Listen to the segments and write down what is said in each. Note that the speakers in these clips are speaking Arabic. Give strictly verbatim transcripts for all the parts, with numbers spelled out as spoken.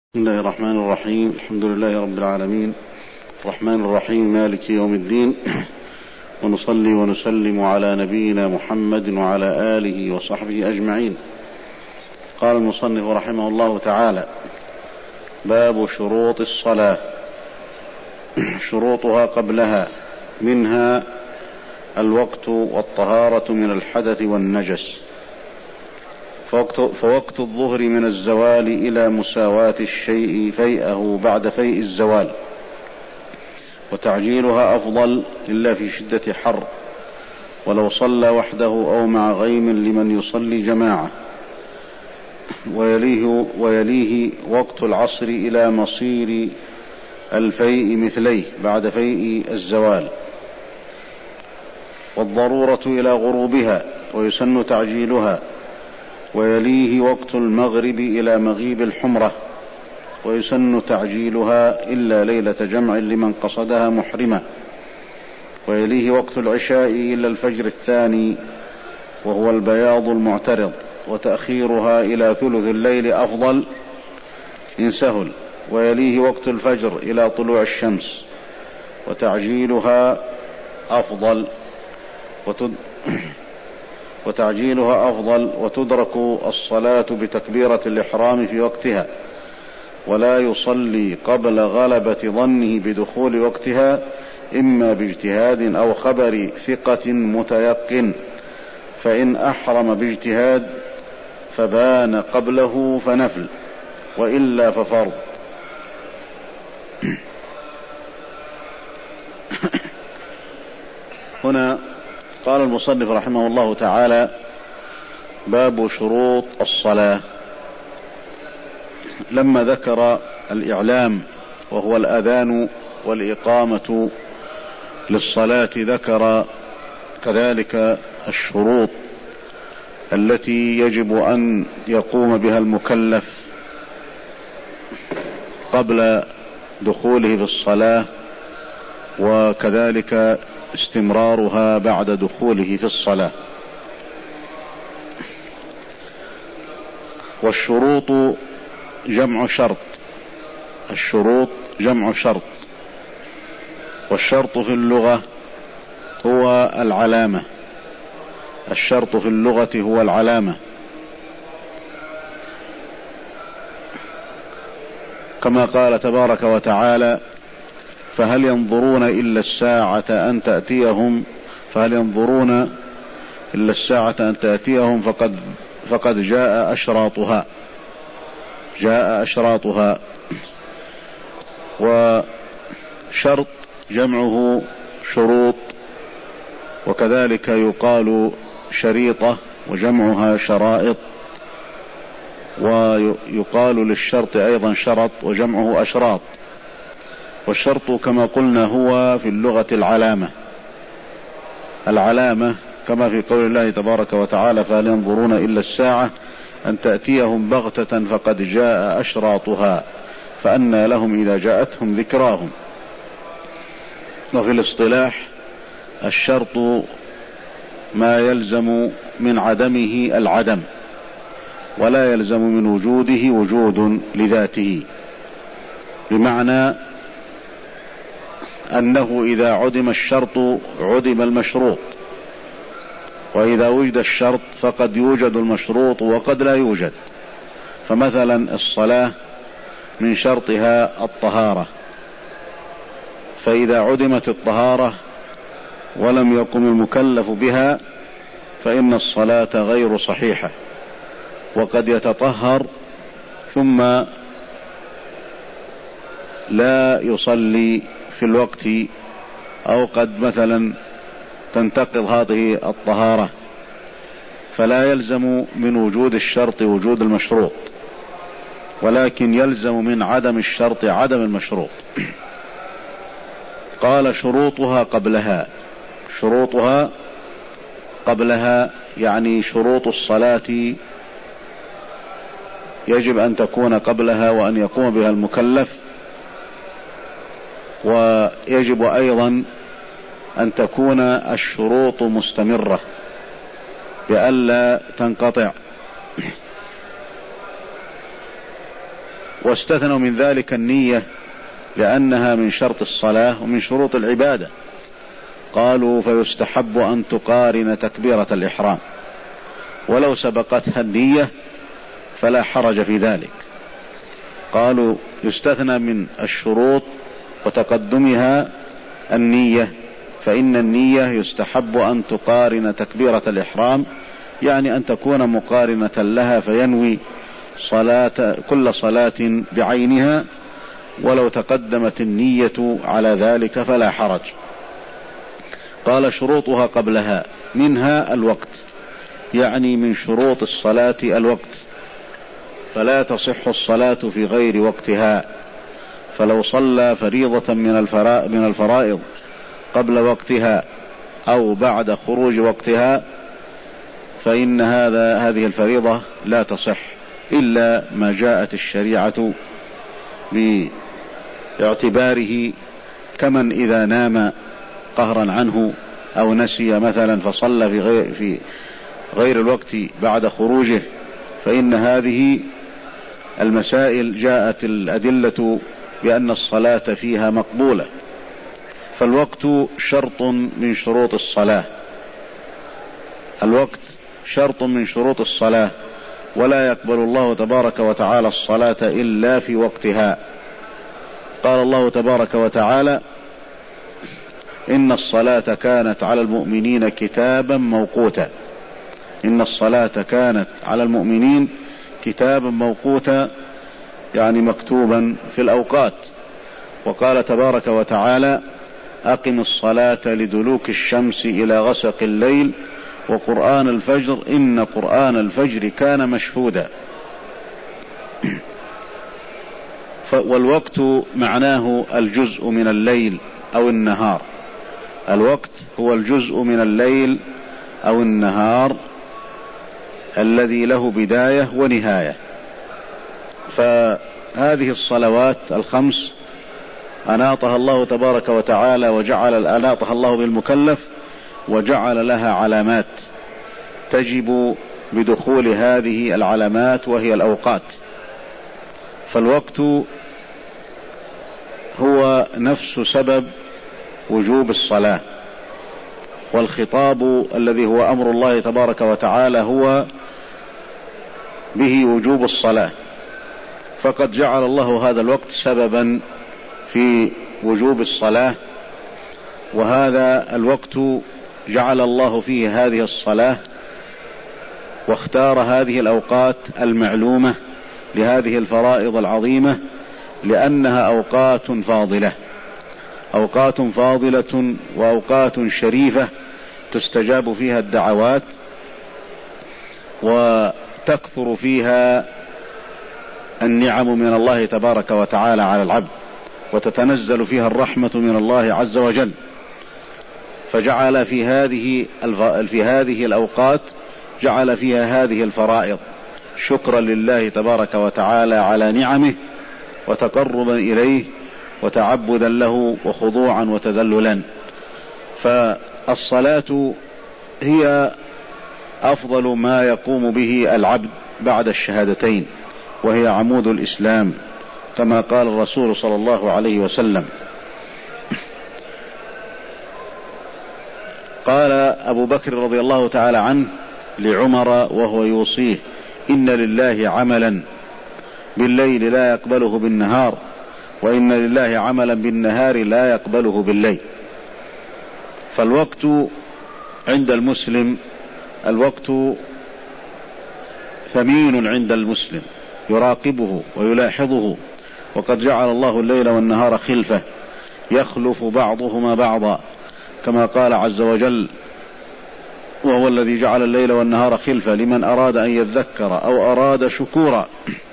بسم الله الرحمن الرحيم. الحمد لله رب العالمين الرحمن الرحيم مالك يوم الدين، ونصلي ونسلم على نبينا محمد وعلى آله وصحبه أجمعين. قال المصنف رحمه الله تعالى: باب شروط الصلاة. شروطها قبلها، منها الوقت والطهارة من الحدث والنجس. فوقت, فوقت الظهر من الزوال إلى مساواة الشيء فيئه بعد فيء الزوال، وتعجيلها أفضل إلا في شدة حر، ولو صلى وحده أو مع غيم لمن يصلي جماعة. ويليه, ويليه وقت العصر إلى مصير الفيء مثليه بعد فيء الزوال، والضرورة إلى غروبها ويسن تعجيلها. ويليه وقت المغرب إلى مغيب الحمرة، ويسن تعجيلها إلا ليلة جمع لمن قصدها محرمة. ويليه وقت العشاء إلى الفجر الثاني وهو البياض المعترض، وتأخيرها إلى ثلث الليل أفضل إن سهل. ويليه وقت الفجر إلى طلوع الشمس، وتعجيلها أفضل وتد... وتعجيلها أفضل وتدرك الصلاة بتكبيرة الإحرام في وقتها، ولا يصلي قبل غلبة ظنه بدخول وقتها، إما باجتهاد أو خبر ثقة متيقن. فإن أحرم باجتهاد فبان قبله فنفل، وإلا ففرض. هنا قال المصنف رحمه الله تعالى: باب شروط الصلاة. لما ذكر الإعلام وهو الأذان والإقامة للصلاة، ذكر كذلك الشروط التي يجب أن يقوم بها المكلف قبل دخوله في الصلاة، وكذلك استمرارها بعد دخوله في الصلاة. والشروط جمع شرط. الشروط جمع شرط، والشرط في اللغة هو العلامة. الشرط في اللغة هو العلامة، كما قال تبارك وتعالى: فهل ينظرون إلا الساعة أن تأتيهم فهل ينظرون إلا الساعة أن تأتيهم فقد فقد جاء أشراطها جاء أشراطها. وشرط جمعه شروط، وكذلك يقال شريطة وجمعها شرائط، ويقال للشرط أيضا شرط وجمعه أشراط. والشرط كما قلنا هو في اللغة العلامة. العلامة كما في قول الله تبارك وتعالى: فهل ينظرون إلا الساعة أن تأتيهم بغتة فقد جاء أشراطها فأنى لهم إذا جاءتهم ذكراهم. وفي الاصطلاح الشرط ما يلزم من عدمه العدم، ولا يلزم من وجوده وجود لذاته، بمعنى أنه إذا عدم الشرط عدم المشروط، وإذا وجد الشرط فقد يوجد المشروط وقد لا يوجد. فمثلا الصلاة من شرطها الطهارة، فإذا عدمت الطهارة ولم يقم المكلف بها فإن الصلاة غير صحيحة. وقد يتطهر ثم لا يصلي في الوقت، أو قد مثلا تنتقض هذه الطهارة، فلا يلزم من وجود الشرط وجود المشروط، ولكن يلزم من عدم الشرط عدم المشروط. قال: شروطها قبلها. شروطها قبلها يعني شروط الصلاة يجب أن تكون قبلها وأن يقوم بها المكلف. ويجب أيضا أن تكون الشروط مستمرة بألا تنقطع. واستثنوا من ذلك النية لأنها من شرط الصلاة ومن شروط العبادة. قالوا فيستحب أن تقارن تكبيرة الإحرام، ولو سبقتها النية فلا حرج في ذلك. قالوا يستثنى من الشروط وتقدمها النية، فإن النية يستحب أن تقارن تكبيرة الإحرام، يعني أن تكون مقارنة لها فينوي صلاة كل صلاة بعينها، ولو تقدمت النية على ذلك فلا حرج. قال شروطها قبلها منها الوقت، يعني من شروط الصلاة الوقت، فلا تصح الصلاة في غير وقتها. فلو صلى فريضة من الفرائض قبل وقتها أو بعد خروج وقتها فإن هذا هذه الفريضة لا تصح، إلا ما جاءت الشريعة باعتباره، كمن إذا نام قهرا عنه أو نسي مثلا فصلى في غير, في غير الوقت بعد خروجه، فإن هذه المسائل جاءت الأدلة بأن الصلاة فيها مقبولة. فالوقت شرط من شروط الصلاة، الوقت شرط من شروط الصلاة، ولا يقبل الله تبارك وتعالى الصلاة إلا في وقتها. قال الله تبارك وتعالى إن الصلاة كانت على المؤمنين كتابا موقوتا، إن الصلاة كانت على المؤمنين كتابا موقوتا، يعني مكتوبا في الأوقات. وقال تبارك وتعالى أقم الصلاة لدلوك الشمس إلى غسق الليل وقرآن الفجر إن قرآن الفجر كان مشهودا. والوقت معناه الجزء من الليل أو النهار، الوقت هو الجزء من الليل أو النهار الذي له بداية ونهاية. فهذه الصلوات الخمس أناطها الله تبارك وتعالى، وجعل أناطها الله بالمكلف، وجعل لها علامات تجب بدخول هذه العلامات وهي الأوقات. فالوقت هو نفس سبب وجوب الصلاة، والخطاب الذي هو أمر الله تبارك وتعالى هو به وجوب الصلاة، فقد جعل الله هذا الوقت سببا في وجوب الصلاة. وهذا الوقت جعل الله فيه هذه الصلاة، واختار هذه الأوقات المعلومة لهذه الفرائض العظيمة، لأنها أوقات فاضلة، أوقات فاضلة وأوقات شريفة تستجاب فيها الدعوات، وتكثر فيها النعم من الله تبارك وتعالى على العبد، وتتنزل فيها الرحمة من الله عز وجل. فجعل في هذه في هذه الأوقات جعل فيها هذه الفرائض شكرا لله تبارك وتعالى على نعمه، وتقربا إليه، وتعبدا له، وخضوعا وتذللا. فالصلاة هي أفضل ما يقوم به العبد بعد الشهادتين، وهي عمود الإسلام، كما قال الرسول صلى الله عليه وسلم. قال أبو بكر رضي الله تعالى عنه لعمر وهو يوصيه إن لله عملا بالليل لا يقبله بالنهار، وإن لله عملا بالنهار لا يقبله بالليل. فالوقت عند المسلم، الوقت ثمين عند المسلم، يراقبه ويلاحظه، وقد جعل الله الليل والنهار خلفة يخلف بعضهما بعضا، كما قال عز وجل وهو الذي جعل الليل والنهار خلفة لمن أراد أن يذكر أو أراد شكورا.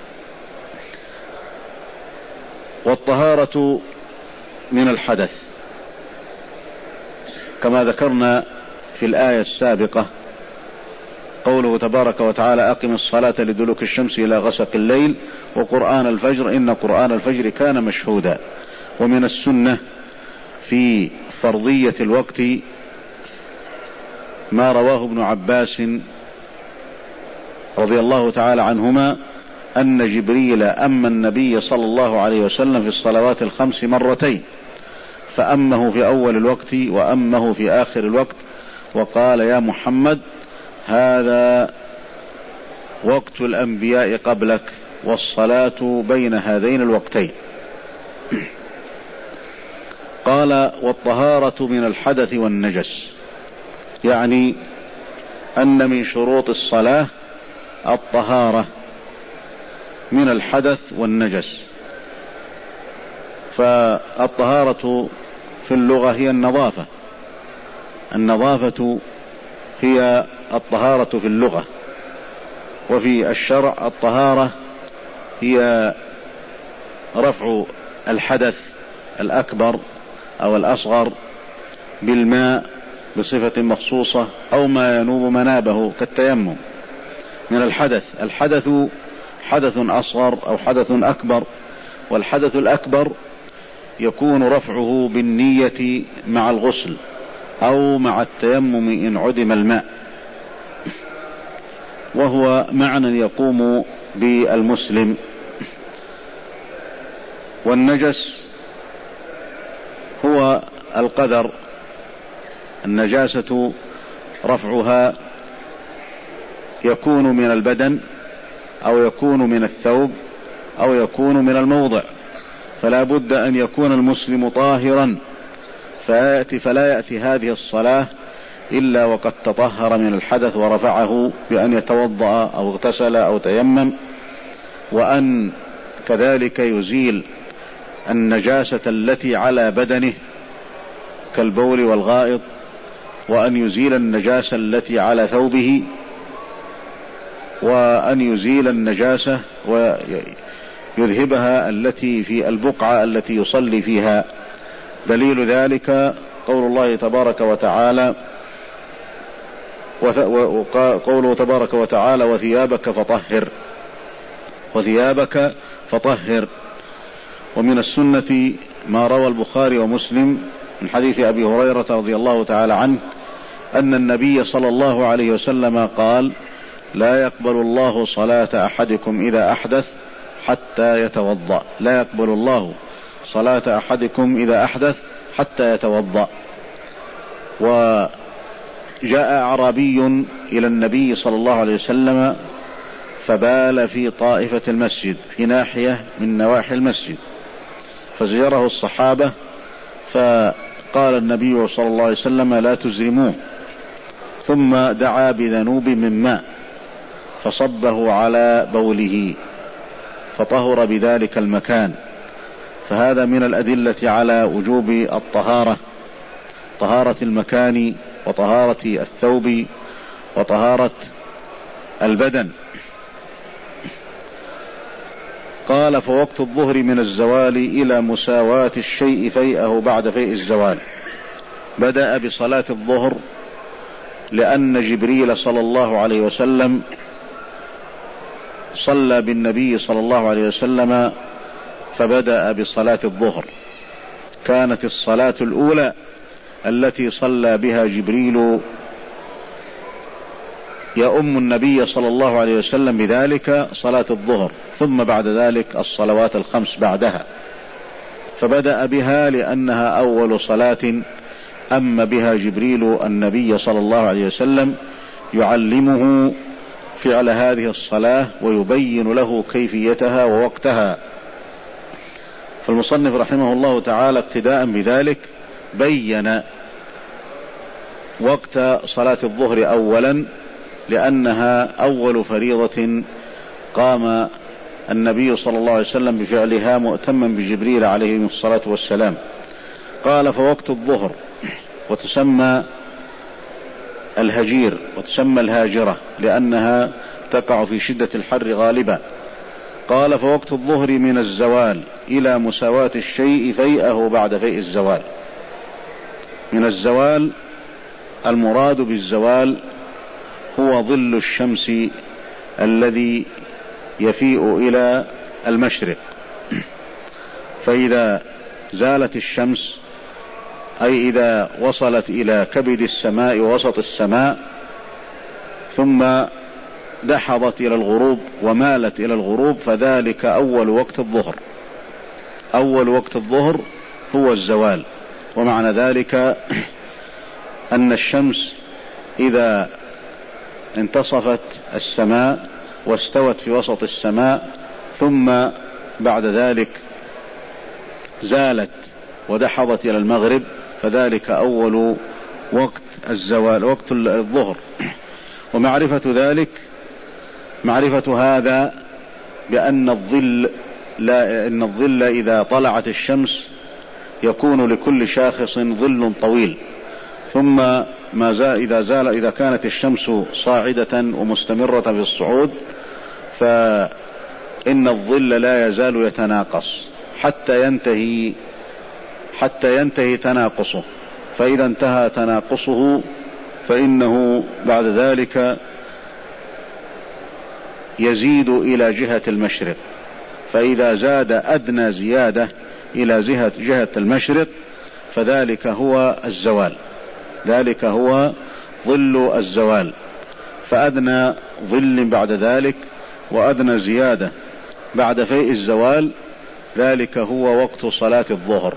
والطهارة من الحدث كما ذكرنا في الآية السابقة، قوله تبارك وتعالى أقم الصلاة لدلوك الشمس إلى غسق الليل وقرآن الفجر إن قرآن الفجر كان مشهودا. ومن السنة في فرضية الوقت ما رواه ابن عباس رضي الله تعالى عنهما أن جبريل أما النبي صلى الله عليه وسلم في الصلوات الخمس مرتين، فأمه في أول الوقت وأمه في آخر الوقت، وقال: يا محمد هذا وقت الأنبياء قبلك والصلاة بين هذين الوقتين. قال: والطهارة من الحدث والنجس، يعني أن من شروط الصلاة الطهارة من الحدث والنجس. فالطهارة في اللغة هي النظافة، النظافة هي الطهارة في اللغة، وفي الشرع الطهارة هي رفع الحدث الأكبر أو الأصغر بالماء بصفة مخصوصة أو ما ينوب منابه كالتيمم من الحدث. الحدث حدث أصغر أو حدث أكبر، والحدث الأكبر يكون رفعه بالنية مع الغسل أو مع التيمم إن عدم الماء، وهو معنى يقوم بالمسلم. والنجس هو القدر، النجاسة رفعها يكون من البدن أو يكون من الثوب أو يكون من الموضع، فلا بد أن يكون المسلم طاهرا، فيأتي فلا يأتي هذه الصلاة إلا وقد تطهر من الحدث ورفعه بأن يتوضأ أو اغتسل أو تيمم، وأن كذلك يزيل النجاسة التي على بدنه كالبول والغائط، وأن يزيل النجاسة التي على ثوبه، وأن يزيل النجاسة ويذهبها التي في البقعة التي يصلي فيها. دليل ذلك قول الله تبارك وتعالى وقوله تبارك وتعالى: وثيابك فطهر، وثيابك فطهر. ومن السنة ما روى البخاري ومسلم من حديث أبي هريرة رضي الله تعالى عنه أن النبي صلى الله عليه وسلم قال: لا يقبل الله صلاة أحدكم إذا أحدث حتى يتوضأ، لا يقبل الله صلاة أحدكم إذا أحدث حتى يتوضأ. وجاء أعرابي إلى النبي صلى الله عليه وسلم فبال في طائفة المسجد، في ناحية من نواحي المسجد، فزجره الصحابة، فقال النبي صلى الله عليه وسلم: لا تزرموه. ثم دعا بذنوب من ماء فصبه على بوله فطهر بذلك المكان. فهذا من الأدلة على وجوب الطهارة، طهارة المكان وطهارة الثوب وطهارة البدن. قال: فوقت الظهر من الزوال إلى مساواة الشيء فيئه بعد فيء الزوال. بدأ بصلاة الظهر لأن جبريل صلى الله عليه وسلم صلى بالنبي صلى الله عليه وسلم فبدأ بصلاة الظهر. كانت الصلاة الأولى التي صلى بها جبريل يؤم النبي صلى الله عليه وسلم بذلك صلاة الظهر، ثم بعد ذلك الصلوات الخمس بعدها، فبدأ بها لأنها أول صلاة أم بها جبريل النبي صلى الله عليه وسلم يعلمه فعل هذه الصلاة ويبين له كيفيتها ووقتها. فالمصنف رحمه الله تعالى اقتداء بذلك بين وقت صلاة الظهر أولا، لأنها أول فريضة قام النبي صلى الله عليه وسلم بفعلها مؤتما بجبريل عليه الصلاة والسلام. قال: فوقت الظهر، وتسمى الهجير وتسمى الهاجرة لأنها تقع في شدة الحر غالبا. قال: فوقت الظهر من الزوال إلى مساواة الشيء فيئه بعد فيء الزوال. من الزوال المراد بالزوال هو ظل الشمس الذي يفيء إلى المشرق، فإذا زالت الشمس أي إذا وصلت إلى كبد السماء ووسط السماء ثم دحضت إلى الغروب ومالت إلى الغروب فذلك أول وقت الظهر. أول وقت الظهر هو الزوال. ومعنى ذلك أن الشمس إذا انتصفت السماء واستوت في وسط السماء ثم بعد ذلك زالت ودحضت إلى المغرب فذلك أول وقت الزوال، وقت الظهر. ومعرفة ذلك معرفة هذا بأن الظل لا إن الظل إذا طلعت الشمس يكون لكل شاخص ظل طويل، ثم ما زال إذا زال إذا كانت الشمس صاعدة ومستمرة في الصعود فإن الظل لا يزال يتناقص حتى ينتهي حتى ينتهي تناقصه. فإذا انتهى تناقصه فإنه بعد ذلك يزيد إلى جهة المشرق. فإذا زاد أدنى زيادة إلى جهة جهة المشرق فذلك هو الزوال، ذلك هو ظل الزوال. فأدنى ظل بعد ذلك وأدنى زيادة بعد فيء الزوال ذلك هو وقت صلاة الظهر.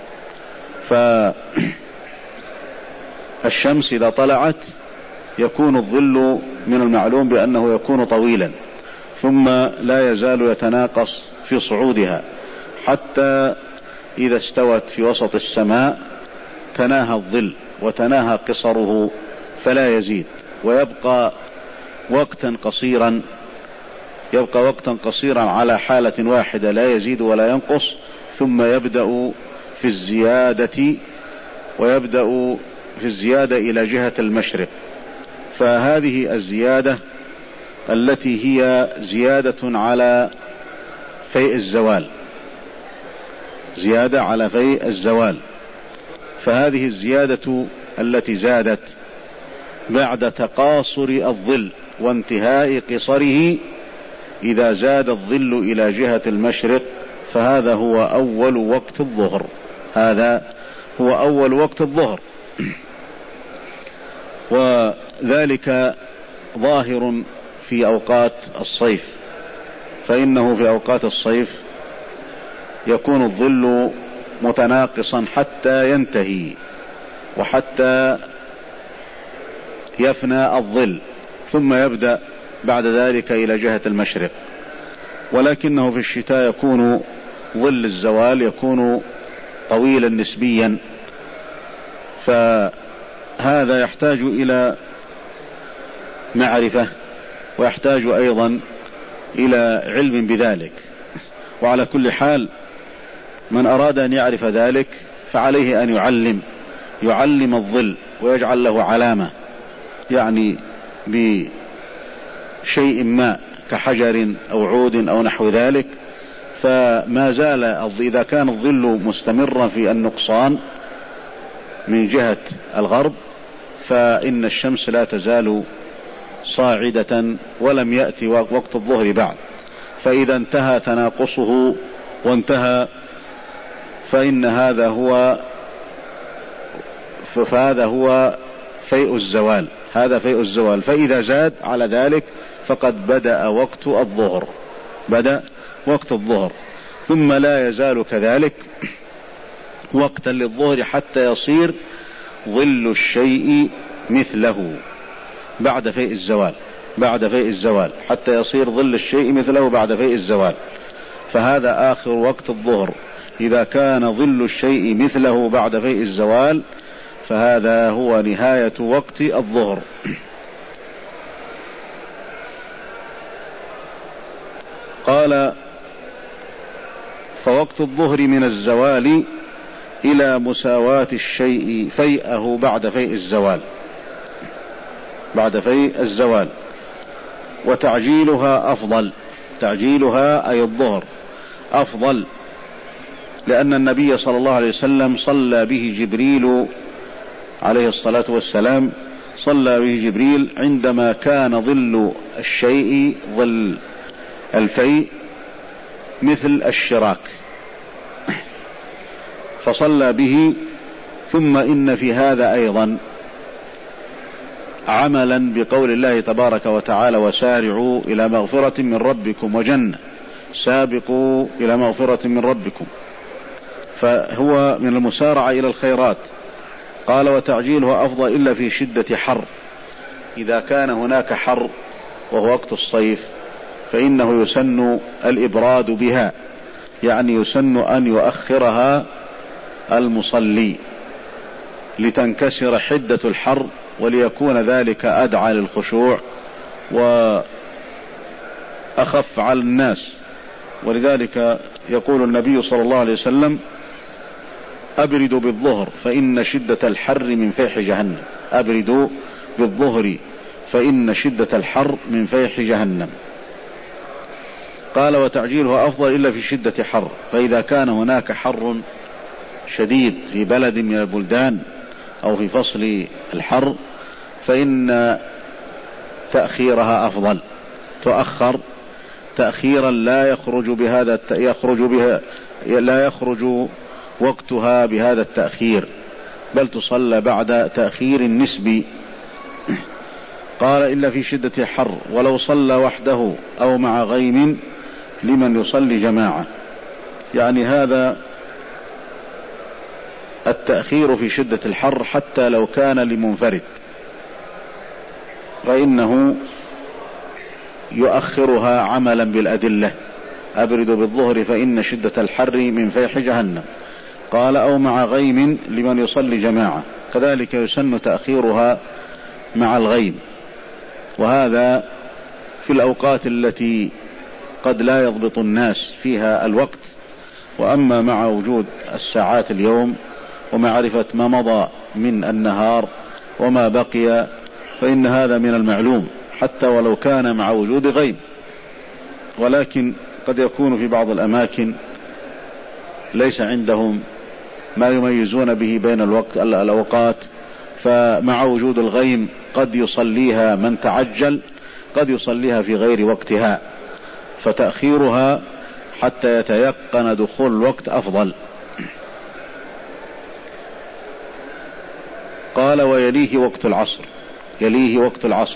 فالشمس إذا طلعت يكون الظل من المعلوم بأنه يكون طويلا ثم لا يزال يتناقص في صعودها حتى إذا استوت في وسط السماء تناهى الظل وتناهى قصره فلا يزيد ويبقى وقتا قصيرا يبقى وقتا قصيرا على حالة واحدة لا يزيد ولا ينقص، ثم يبدأ في الزيادة ويبدأ في الزيادة إلى جهة المشرق. فهذه الزيادة التي هي زيادة على فيء الزوال، زيادة على فيء الزوال. فهذه الزيادة التي زادت بعد تقاصر الظل وانتهاء قصره، إذا زاد الظل إلى جهة المشرق فهذا هو أول وقت الظهر، هذا هو أول وقت الظهر. وذلك ظاهر في أوقات الصيف، فإنه في أوقات الصيف يكون الظل متناقصا حتى ينتهي وحتى يفنى الظل ثم يبدأ بعد ذلك إلى جهة المشرق. ولكنه في الشتاء يكون ظل الزوال يكون طويلا نسبيا، فهذا يحتاج إلى معرفة ويحتاج أيضا إلى علم بذلك. وعلى كل حال من أراد أن يعرف ذلك فعليه أن يعلم يعلم الظل ويجعل له علامة، يعني بشيء ما كحجر أو عود أو نحو ذلك. فما زال إذا كان الظل مستمرا في النقصان من جهة الغرب فإن الشمس لا تزال صاعدة ولم يأتي وقت الظهر بعد. فإذا انتهى تناقصه وانتهى فإن هذا هو فهذا هو فيء الزوال، هذا فيء الزوال. فإذا زاد على ذلك فقد بدأ وقت الظهر، بدأ وقت الظهر. ثم لا يزال كذلك وقتا للظهر حتى يصير ظل الشيء مثله بعد فيء الزوال، بعد فيء الزوال حتى يصير ظل الشيء مثله بعد فيء الزوال. فهذا آخر وقت الظهر. إذا كان ظل الشيء مثله بعد فيء الزوال فهذا هو نهاية وقت الظهر. قال: فوقت الظهر من الزوال إلى مساواة الشيء فيئه بعد فيء الزوال، بعد فيء الزوال. وتعجيلها أفضل، تعجيلها أي الظهر أفضل، لأن النبي صلى الله عليه وسلم صلى به جبريل عليه الصلاة والسلام، صلى به جبريل عندما كان ظل الشيء ظل الفيء مثل الشراك، فصلى به. ثم إن في هذا أيضا عملا بقول الله تبارك وتعالى وسارعوا إلى مغفرة من ربكم وجنة، سابقوا إلى مغفرة من ربكم، فهو من المسارعة إلى الخيرات. قال وتعجيله أفضل إلا في شدة حر، إذا كان هناك حر وهو وقت الصيف فإنه يسن الإبراد بها، يعني يسن أن يؤخرها المصلي لتنكسر حدة الحر وليكون ذلك أدعى للخشوع وأخف على الناس. ولذلك يقول النبي صلى الله عليه وسلم أبردوا بالظهر فإن شدة الحر من فيح جهنم، أبردوا بالظهر فإن شدة الحر من فيح جهنم. قال وتعجيله أفضل إلا في شدة حر، فإذا كان هناك حر شديد في بلد من البلدان أو في فصل الحر فإن تأخيرها أفضل، تؤخر تأخيرا لا يخرج بهذا يخرج بها لا يخرج وقتها بهذا التأخير، بل تصلى بعد تأخير نسبي. قال إلا في شدة الحر، ولو صلى وحده أو مع غيم لمن يصلي جماعة، يعني هذا التأخير في شدة الحر حتى لو كان لمنفرد فإنه يؤخرها عملا بالأدلة، أبردوا بالظهر فإن شدة الحر من فيح جهنم. قال أو مع غيم لمن يصلي جماعة، كذلك يسن تأخيرها مع الغيم، وهذا في الأوقات التي قد لا يضبط الناس فيها الوقت. وأما مع وجود الساعات اليوم ومعرفة ما مضى من النهار وما بقي فإن هذا من المعلوم حتى ولو كان مع وجود غيم. ولكن قد يكون في بعض الأماكن ليس عندهم ما يميزون به بين الوقت الأوقات، فمع وجود الغيم قد يصليها من تعجل، قد يصليها في غير وقتها، فتأخيرها حتى يتيقن دخول الوقت أفضل. قال ويليه وقت العصر، يليه وقت العصر.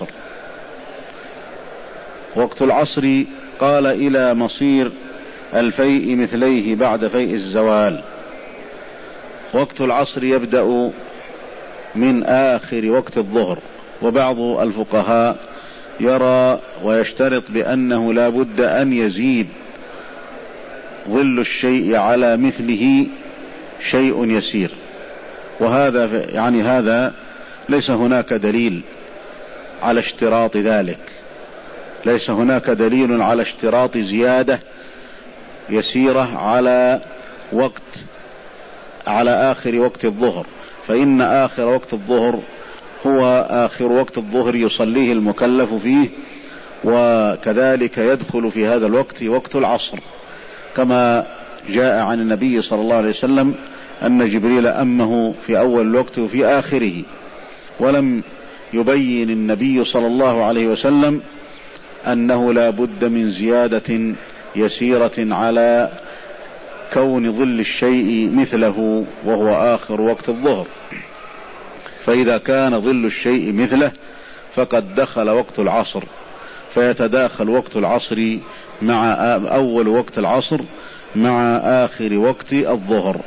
وقت العصر قال إلى مصير الفيء مثليه بعد فيء الزوال. وقت العصر يبدأ من آخر وقت الظهر، وبعض الفقهاء يرى ويشترط بأنه لا بد أن يزيد ظل الشيء على مثله شيء يسير، وهذا يعني هذا ليس هناك دليل على اشتراط ذلك، ليس هناك دليل على اشتراط زيادة يسيرة على وقت على آخر وقت الظهر، فإن آخر وقت الظهر هو آخر وقت الظهر يصليه المكلف فيه، وكذلك يدخل في هذا الوقت وقت العصر، كما جاء عن النبي صلى الله عليه وسلم أن جبريل أمه في أول الوقت وفي آخره، ولم يبين النبي صلى الله عليه وسلم أنه لا بد من زيادة يسيرة على كون ظل الشيء مثله وهو آخر وقت الظهر. فإذا كان ظل الشيء مثله فقد دخل وقت العصر، فيتداخل وقت العصر مع أول وقت العصر مع آخر وقت الظهر.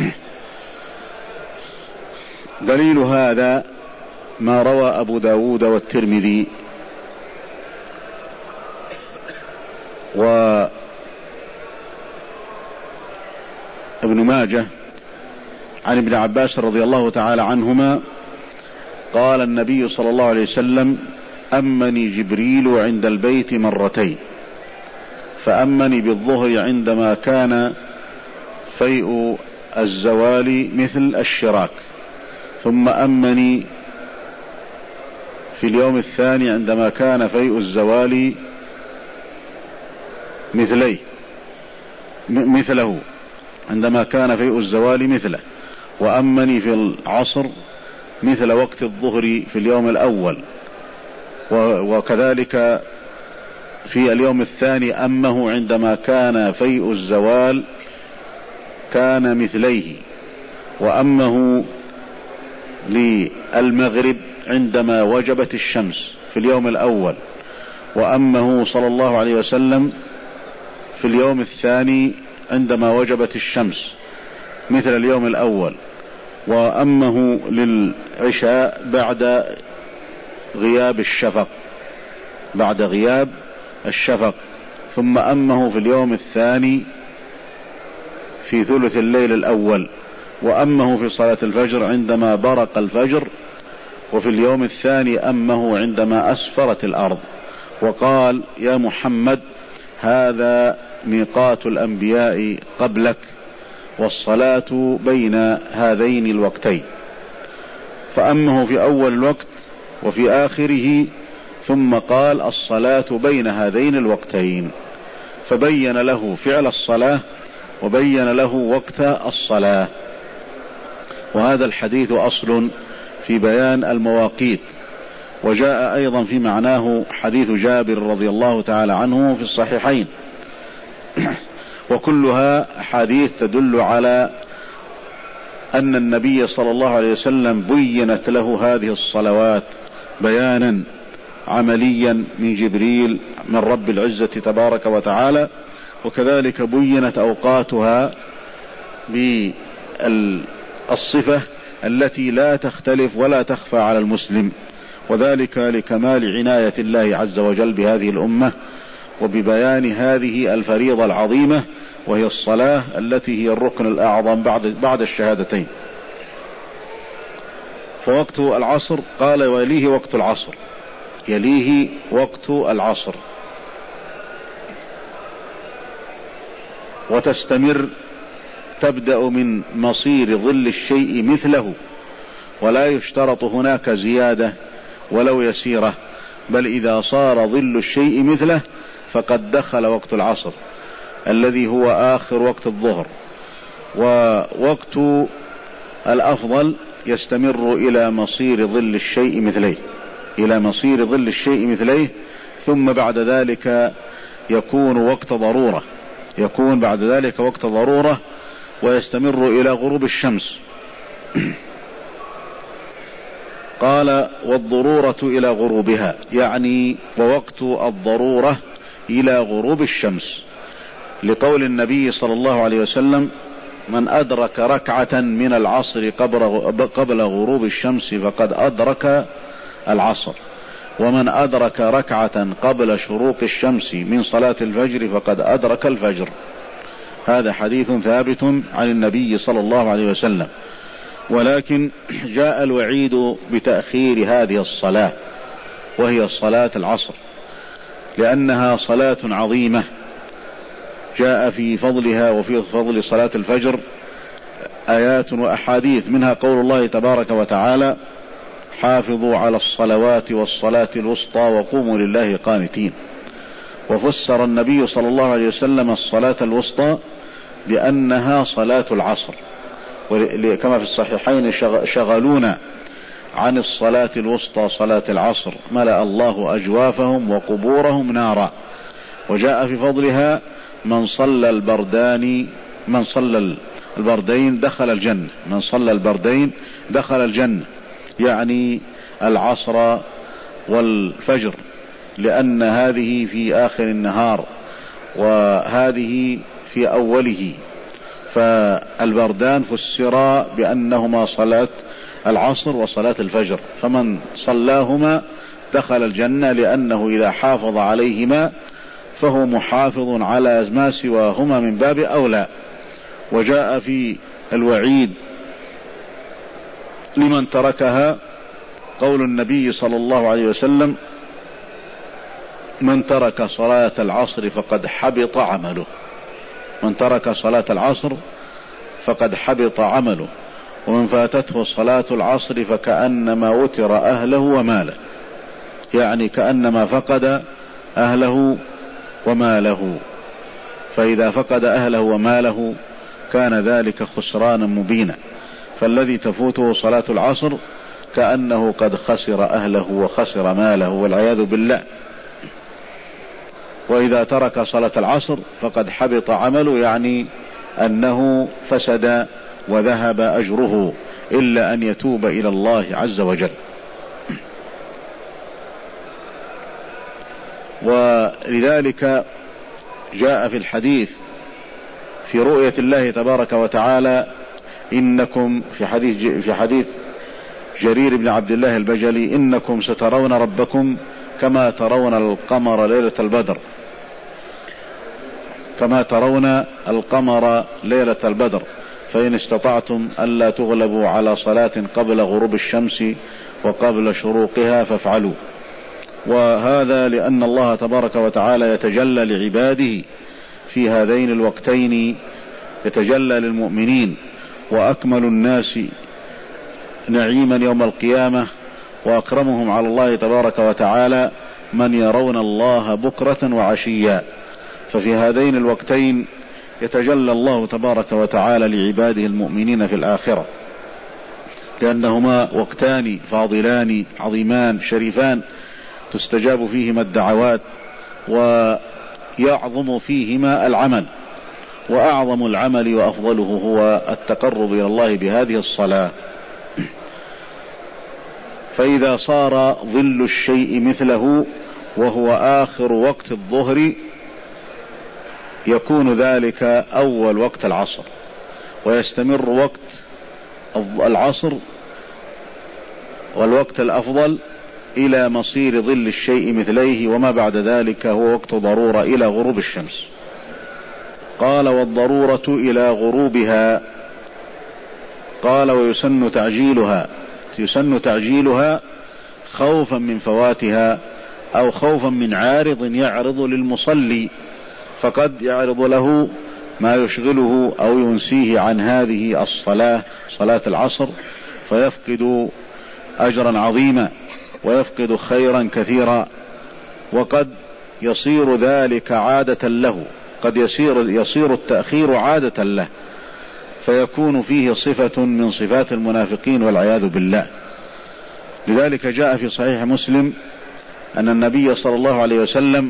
دليل هذا ما روى أبو داود والترمذي وابن ماجه عن ابن عباس رضي الله تعالى عنهما قال النبي صلى الله عليه وسلم أمني جبريل عند البيت مرتين، فأمني بالظهر عندما كان فيء الزوال مثل الشراك، ثم أمني في اليوم الثاني عندما كان فيء الزوال مثليه مثله عندما كان فيء الزوال مثله، وأمني في العصر مثل وقت الظهر في اليوم الأول، وكذلك في اليوم الثاني أمه عندما كان فيء الزوال كان مثليه، وأمه للمغرب عندما وجبت الشمس في اليوم الأول، وأمه صلى الله عليه وسلم في اليوم الثاني عندما وجبت الشمس مثل اليوم الأول، وأمه للعشاء بعد غياب الشفق بعد غياب الشفق ثم أمه في اليوم الثاني في ثلث الليل الأول، وأمه في صلاة الفجر عندما برق الفجر، وفي اليوم الثاني أمه عندما أسفرت الأرض، وقال: يا محمد هذا ميقات الأنبياء قبلك، والصلاة بين هذين الوقتين. فأمه في أول الوقت وفي آخره، ثم قال: الصلاة بين هذين الوقتين، فبين له فعل الصلاة وبين له وقت الصلاة. وهذا الحديث أصل في بيان المواقيت، وجاء أيضا في معناه حديث جابر رضي الله تعالى عنه في الصحيحين، وكلها حديث تدل على أن النبي صلى الله عليه وسلم بينت له هذه الصلوات بيانا عمليا من جبريل من رب العزة تبارك وتعالى، وكذلك بينت أوقاتها بالصفة التي لا تختلف ولا تخفى على المسلم، وذلك لكمال عناية الله عز وجل بهذه الأمة وببيان هذه الفريضة العظيمة، وهي الصلاة التي هي الركن الأعظم بعد بعد الشهادتين. فوقت العصر قال: ويليه وقت العصر، يليه وقت العصر، وتستمر تبدأ من مصير ظل الشيء مثله، ولا يشترط هناك زيادة ولو يسيرة، بل إذا صار ظل الشيء مثله فقد دخل وقت العصر الذي هو آخر وقت الظهر. ووقت الأفضل يستمر إلى مصير ظل الشيء مثليه إلى مصير ظل الشيء مثليه ثم بعد ذلك يكون وقت ضرورة يكون بعد ذلك وقت ضرورة ويستمر إلى غروب الشمس. قال: والضرورة إلى غروبها، يعني ووقت الضرورة إلى غروب الشمس، لقول النبي صلى الله عليه وسلم: من أدرك ركعة من العصر قبل غروب الشمس فقد أدرك العصر، ومن أدرك ركعة قبل شروق الشمس من صلاة الفجر فقد أدرك الفجر. هذا حديث ثابت عن النبي صلى الله عليه وسلم، ولكن جاء الوعيد بتأخير هذه الصلاة وهي صلاة العصر، لأنها صلاة عظيمة جاء في فضلها وفي فضل صلاة الفجر آيات وأحاديث، منها قول الله تبارك وتعالى: حافظوا على الصلوات والصلاة الوسطى وقوموا لله قانتين. وفسر النبي صلى الله عليه وسلم الصلاة الوسطى بأنها صلاة العصر، كما في الصحيحين: شغلونا عن الصلاة الوسطى صلاة العصر ملأ الله أجوافهم وقبورهم نارا. وجاء في فضلها: من صلى البردان من صلى البردين دخل الجنة من صلى البردين دخل الجنة، يعني العصر والفجر، لأن هذه في آخر النهار وهذه في أوله، فالبردان فسرا بأنهما صلاة العصر وصلاة الفجر، فمن صلاهما دخل الجنة، لأنه إذا حافظ عليهما فهو محافظ على ما سواهما من باب أولى. وجاء في الوعيد لمن تركها قول النبي صلى الله عليه وسلم: من ترك صلاة العصر فقد حبط عمله من ترك صلاة العصر فقد حبط عمله ومن فاتته صلاة العصر فكأنما وتر أهله وماله، يعني كأنما فقد أهله وماله. فإذا فقد أهله وماله كان ذلك خسرانا مبينا، فالذي تفوته صلاة العصر كأنه قد خسر أهله وخسر ماله والعياذ بالله. وإذا ترك صلاة العصر فقد حبط عمله، يعني أنه فسد وذهب أجره، إلا أن يتوب إلى الله عز وجل. ولذلك جاء في الحديث في رؤية الله تبارك وتعالى إنكم في حديث في حديث جرير بن عبد الله البجلي إنكم سترون ربكم كما ترون القمر ليلة البدر كما ترون القمر ليلة البدر فإن استطعتم ألا تغلبوا على صلاة قبل غروب الشمس وقبل شروقها فافعلوا. وهذا لأن الله تبارك وتعالى يتجلى لعباده في هذين الوقتين، يتجلى للمؤمنين، وأكمل الناس نعيما يوم القيامة وأكرمهم على الله تبارك وتعالى من يرون الله بكرة وعشيا. ففي هذين الوقتين يتجلى الله تبارك وتعالى لعباده المؤمنين في الآخرة، لأنهما وقتان فاضلان عظيمان شريفان تستجاب فيهما الدعوات ويعظم فيهما العمل، وأعظم العمل وأفضله هو التقرب إلى الله بهذه الصلاة. فإذا صار ظل الشيء مثله وهو آخر وقت الظهر يكون ذلك أول وقت العصر، ويستمر وقت العصر والوقت الأفضل إلى مصير ظل الشيء مثليه، وما بعد ذلك هو وقت ضرورة إلى غروب الشمس. قال والضرورة إلى غروبها. قال ويسن تعجيلها، يسن تعجيلها خوفا من فواتها أو خوفا من عارض يعرض للمصلي، فقد يعرض له ما يشغله أو ينسيه عن هذه الصلاة صلاة العصر فيفقد أجرا عظيما ويفقد خيرا كثيرا، وقد يصير ذلك عادة له، قد يصير, يصير التأخير عادة له فيكون فيه صفة من صفات المنافقين والعياذ بالله. لذلك جاء في صحيح مسلم أن النبي صلى الله عليه وسلم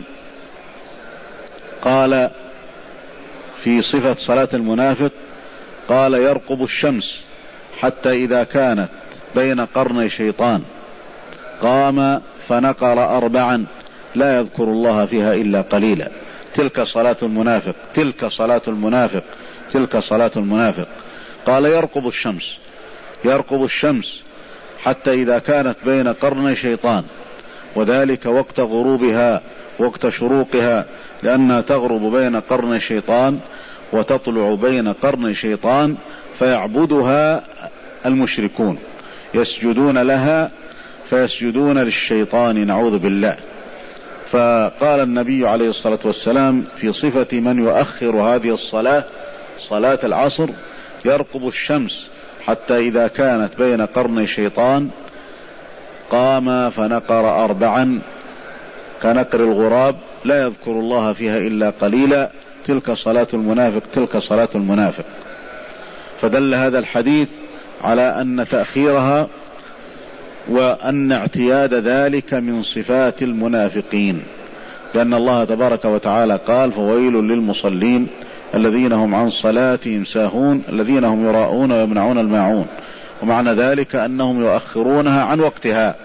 قال في صفة صلاة المنافق قال يرقب الشمس حتى إذا كانت بين قرني شيطان قام فنقر أربعا لا يذكر الله فيها إلا قليلا. تلك صلاة المنافق، تلك صلاة المنافق، تلك صلاة المنافق. قال يرقب الشمس، يرقب الشمس حتى إذا كانت بين قرني شيطان، وذلك وقت غروبها وقت شروقها، لأنها تغرب بين قرني شيطان وتطلع بين قرني شيطان، فيعبدها المشركون يسجدون لها فيسجدون للشيطان نعوذ بالله. فقال النبي عليه الصلاة والسلام في صفة من يؤخر هذه الصلاة صلاة العصر يرقب الشمس حتى إذا كانت بين قرني شيطان قام فنقر أربعا كنقر الغراب لا يذكر الله فيها إلا قليلا. تلك صلاة المنافق، تلك صلاة المنافق. فدل هذا الحديث على أن تأخيرها وأن اعتياد ذلك من صفات المنافقين، لأن الله تبارك وتعالى قال فويل للمصلين الذين هم عن صلاتهم ساهون الذين هم يراءون ويمنعون الماعون، ومعنى ذلك أنهم يؤخرونها عن وقتها.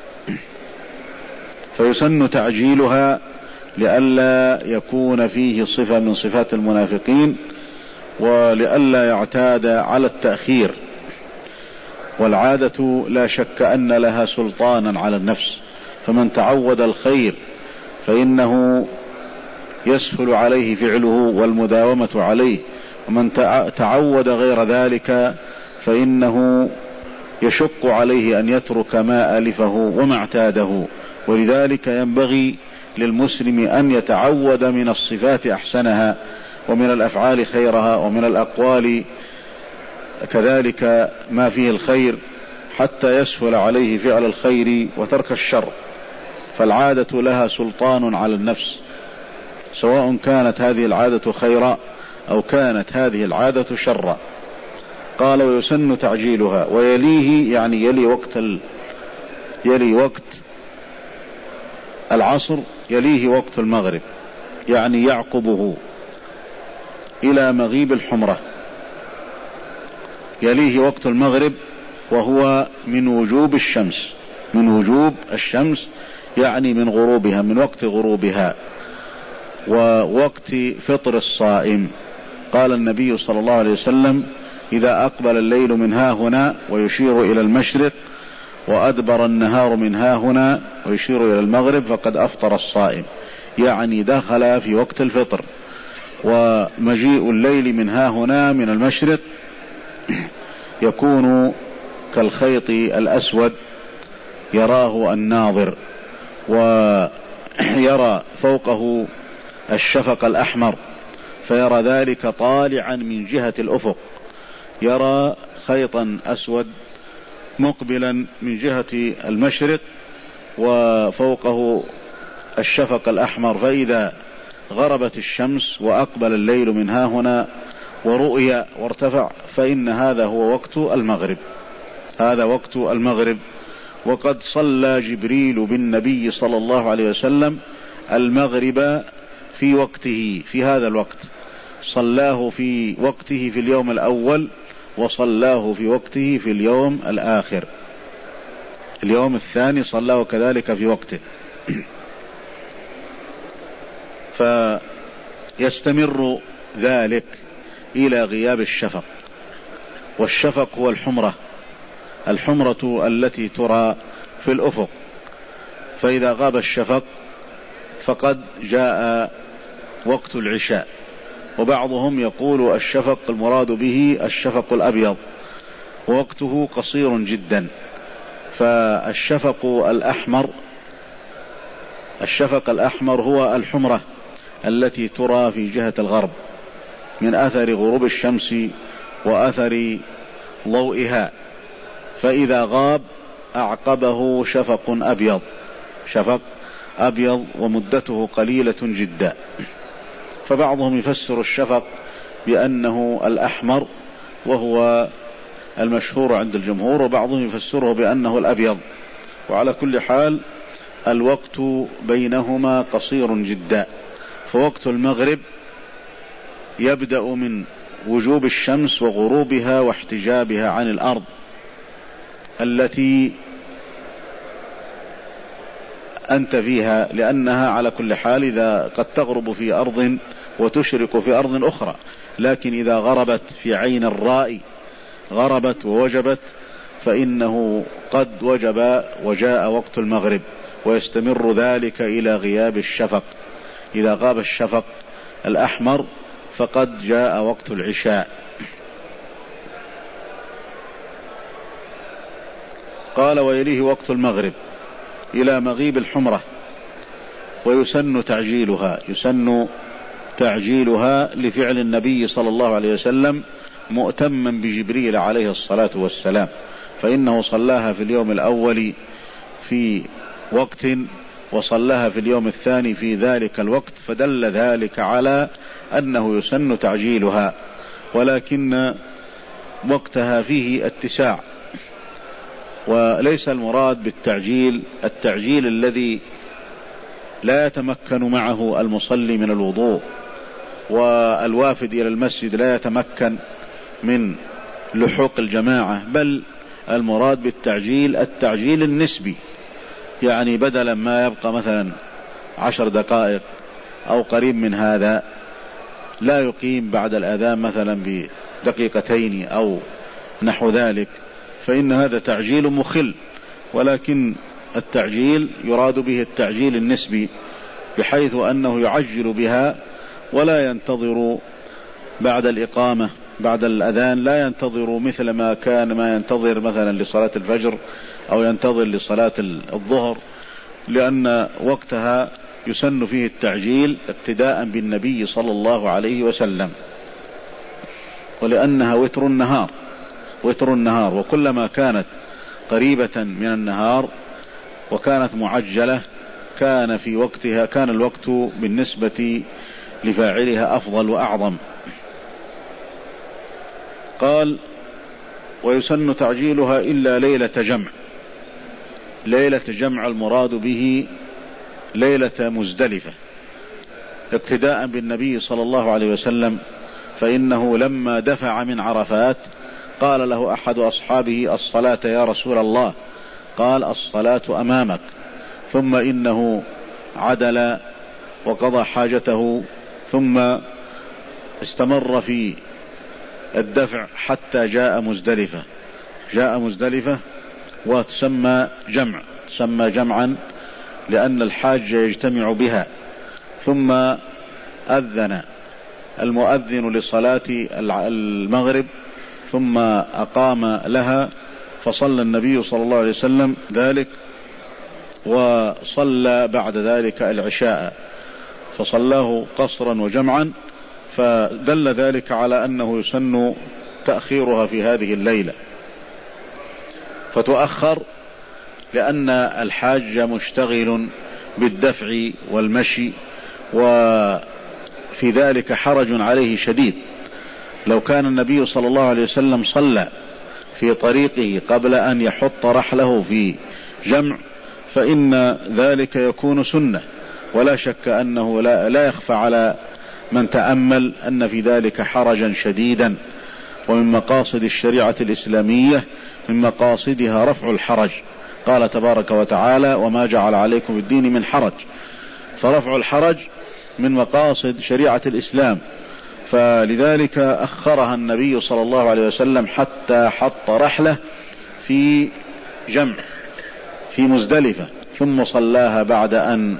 فيسن تعجيلها لئلا يكون فيه صفة من صفات المنافقين ولئلا يعتاد على التأخير. والعادة لا شك أن لها سلطانا على النفس، فمن تعود الخير فإنه يسهل عليه فعله والمداومة عليه، ومن تعود غير ذلك فإنه يشق عليه أن يترك ما ألفه وما اعتاده. ولذلك ينبغي للمسلم أن يتعود من الصفات أحسنها، ومن الأفعال خيرها، ومن الأقوال كذلك ما فيه الخير، حتى يسهل عليه فعل الخير وترك الشر. فالعادة لها سلطان على النفس، سواء كانت هذه العادة خيرا أو كانت هذه العادة شرا. قال ويسن تعجيلها ويليه، يعني يلي وقت ال... يلي وقت العصر يليه وقت المغرب، يعني يعقبه إلى مغيب الحمرة. يليه وقت المغرب وهو من وجوب الشمس، من وجوب الشمس، يعني من غروبها، من وقت غروبها ووقت فطر الصائم. قال النبي صلى الله عليه وسلم: إذا أقبل الليل من ها هنا ويشير إلى المشرق وأدبر النهار من ها هنا ويشير إلى المغرب فقد أفطر الصائم، يعني دخل في وقت الفطر. ومجيء الليل من ها هنا من المشرق يكون كالخيط الأسود يراه الناظر، ويرى فوقه الشفق الأحمر فيرى ذلك طالعا من جهة الأفق، يرى خيطا أسود مقبلا من جهة المشرق وفوقه الشفق الأحمر. فإذا غربت الشمس وأقبل الليل من ها هنا ورؤيا وارتفع فإن هذا هو وقت المغرب، هذا وقت المغرب. وقد صلى جبريل بالنبي صلى الله عليه وسلم المغرب في وقته، في هذا الوقت صلاه في وقته في اليوم الأول وصلاه في وقته في اليوم الآخر، اليوم الثاني صلاه كذلك في وقته. فيستمر ذلك إلى غياب الشفق، والشفق هو الحمرة، الحمرة التي ترى في الأفق. فإذا غاب الشفق فقد جاء وقت العشاء. وبعضهم يقول الشفق المراد به الشفق الأبيض ووقته قصير جدا. فالشفق الأحمر الشفق الأحمر هو الحمرة التي ترى في جهة الغرب من أثر غروب الشمس وأثر ضوئها. فإذا غاب أعقبه شفق أبيض، شفق أبيض ومدته قليلة جدا. فبعضهم يفسر الشفق بأنه الأحمر وهو المشهور عند الجمهور، وبعضهم يفسره بأنه الأبيض. وعلى كل حال الوقت بينهما قصير جدا. فوقت المغرب يبدأ من وجوب الشمس وغروبها واحتجابها عن الأرض التي أنت فيها، لأنها على كل حال إذا قد تغرب في أرض وتشرق في أرض أخرى، لكن إذا غربت في عين الرائي غربت ووجبت فإنه قد وجب وجاء وقت المغرب، ويستمر ذلك إلى غياب الشفق. إذا غاب الشفق الأحمر فقد جاء وقت العشاء. قال: ويليه وقت المغرب إلى مغيب الحمرة، ويسن تعجيلها، يسن تعجيلها لفعل النبي صلى الله عليه وسلم مؤتما بجبريل عليه الصلاة والسلام، فإنه صلاها في اليوم الأول في وقت وصلاها في اليوم الثاني في ذلك الوقت، فدل ذلك على أنه يسن تعجيلها، ولكن وقتها فيه اتساع. وليس المراد بالتعجيل التعجيل الذي لا يتمكن معه المصلي من الوضوء، والوافد إلى المسجد لا يتمكن من لحوق الجماعة، بل المراد بالتعجيل التعجيل النسبي، يعني بدلا ما يبقى مثلا عشر دقائق أو قريب من هذا لا يقيم بعد الأذان مثلا بدقيقتين أو نحو ذلك، فإن هذا تعجيل مخل. ولكن التعجيل يراد به التعجيل النسبي، بحيث أنه يعجل بها ولا ينتظر بعد الإقامة بعد الأذان، لا ينتظر مثل ما كان ما ينتظر مثلا لصلاة الفجر أو ينتظر لصلاة الظهر، لأن وقتها يسن فيه التعجيل اقتداء بالنبي صلى الله عليه وسلم، ولأنها وتر النهار وتر النهار وكلما كانت قريبة من النهار وكانت معجلة كان في وقتها كان الوقت بالنسبة لفاعلها أفضل وأعظم. قال: ويسن تعجيلها إلا ليلة جمع. ليلة جمع المراد به ليلة مزدلفة، اقتداء بالنبي صلى الله عليه وسلم، فإنه لما دفع من عرفات قال له أحد أصحابه: الصلاة يا رسول الله؟ قال: الصلاة أمامك. ثم إنه عدل وقضى حاجته، ثم استمر في الدفع حتى جاء مزدلفة. جاء مزدلفة وتسمى جمع، تسمى جمعا لأن الحاج يجتمع بها. ثم أذن المؤذن لصلاة المغرب ثم أقام لها، فصلى النبي صلى الله عليه وسلم ذلك، وصلى بعد ذلك العشاء فصلاه قصرا وجمعا، فدل ذلك على أنه يسن تأخيرها في هذه الليلة، فتؤخر لأن الحاج مشتغل بالدفع والمشي، وفي ذلك حرج عليه شديد. لو كان النبي صلى الله عليه وسلم صلى في طريقه قبل أن يحط رحله في جمع فإن ذلك يكون سنة، ولا شك أنه لا, لا يخفى على من تأمل أن في ذلك حرجا شديدا. ومن مقاصد الشريعة الإسلامية من مقاصدها رفع الحرج، قال تبارك وتعالى: وما جعل عليكم في الدين من حرج. فرفع الحرج من مقاصد شريعة الإسلام، فلذلك أخرها النبي صلى الله عليه وسلم حتى حط رحله في جمع في مزدلفة، ثم صلاها بعد أن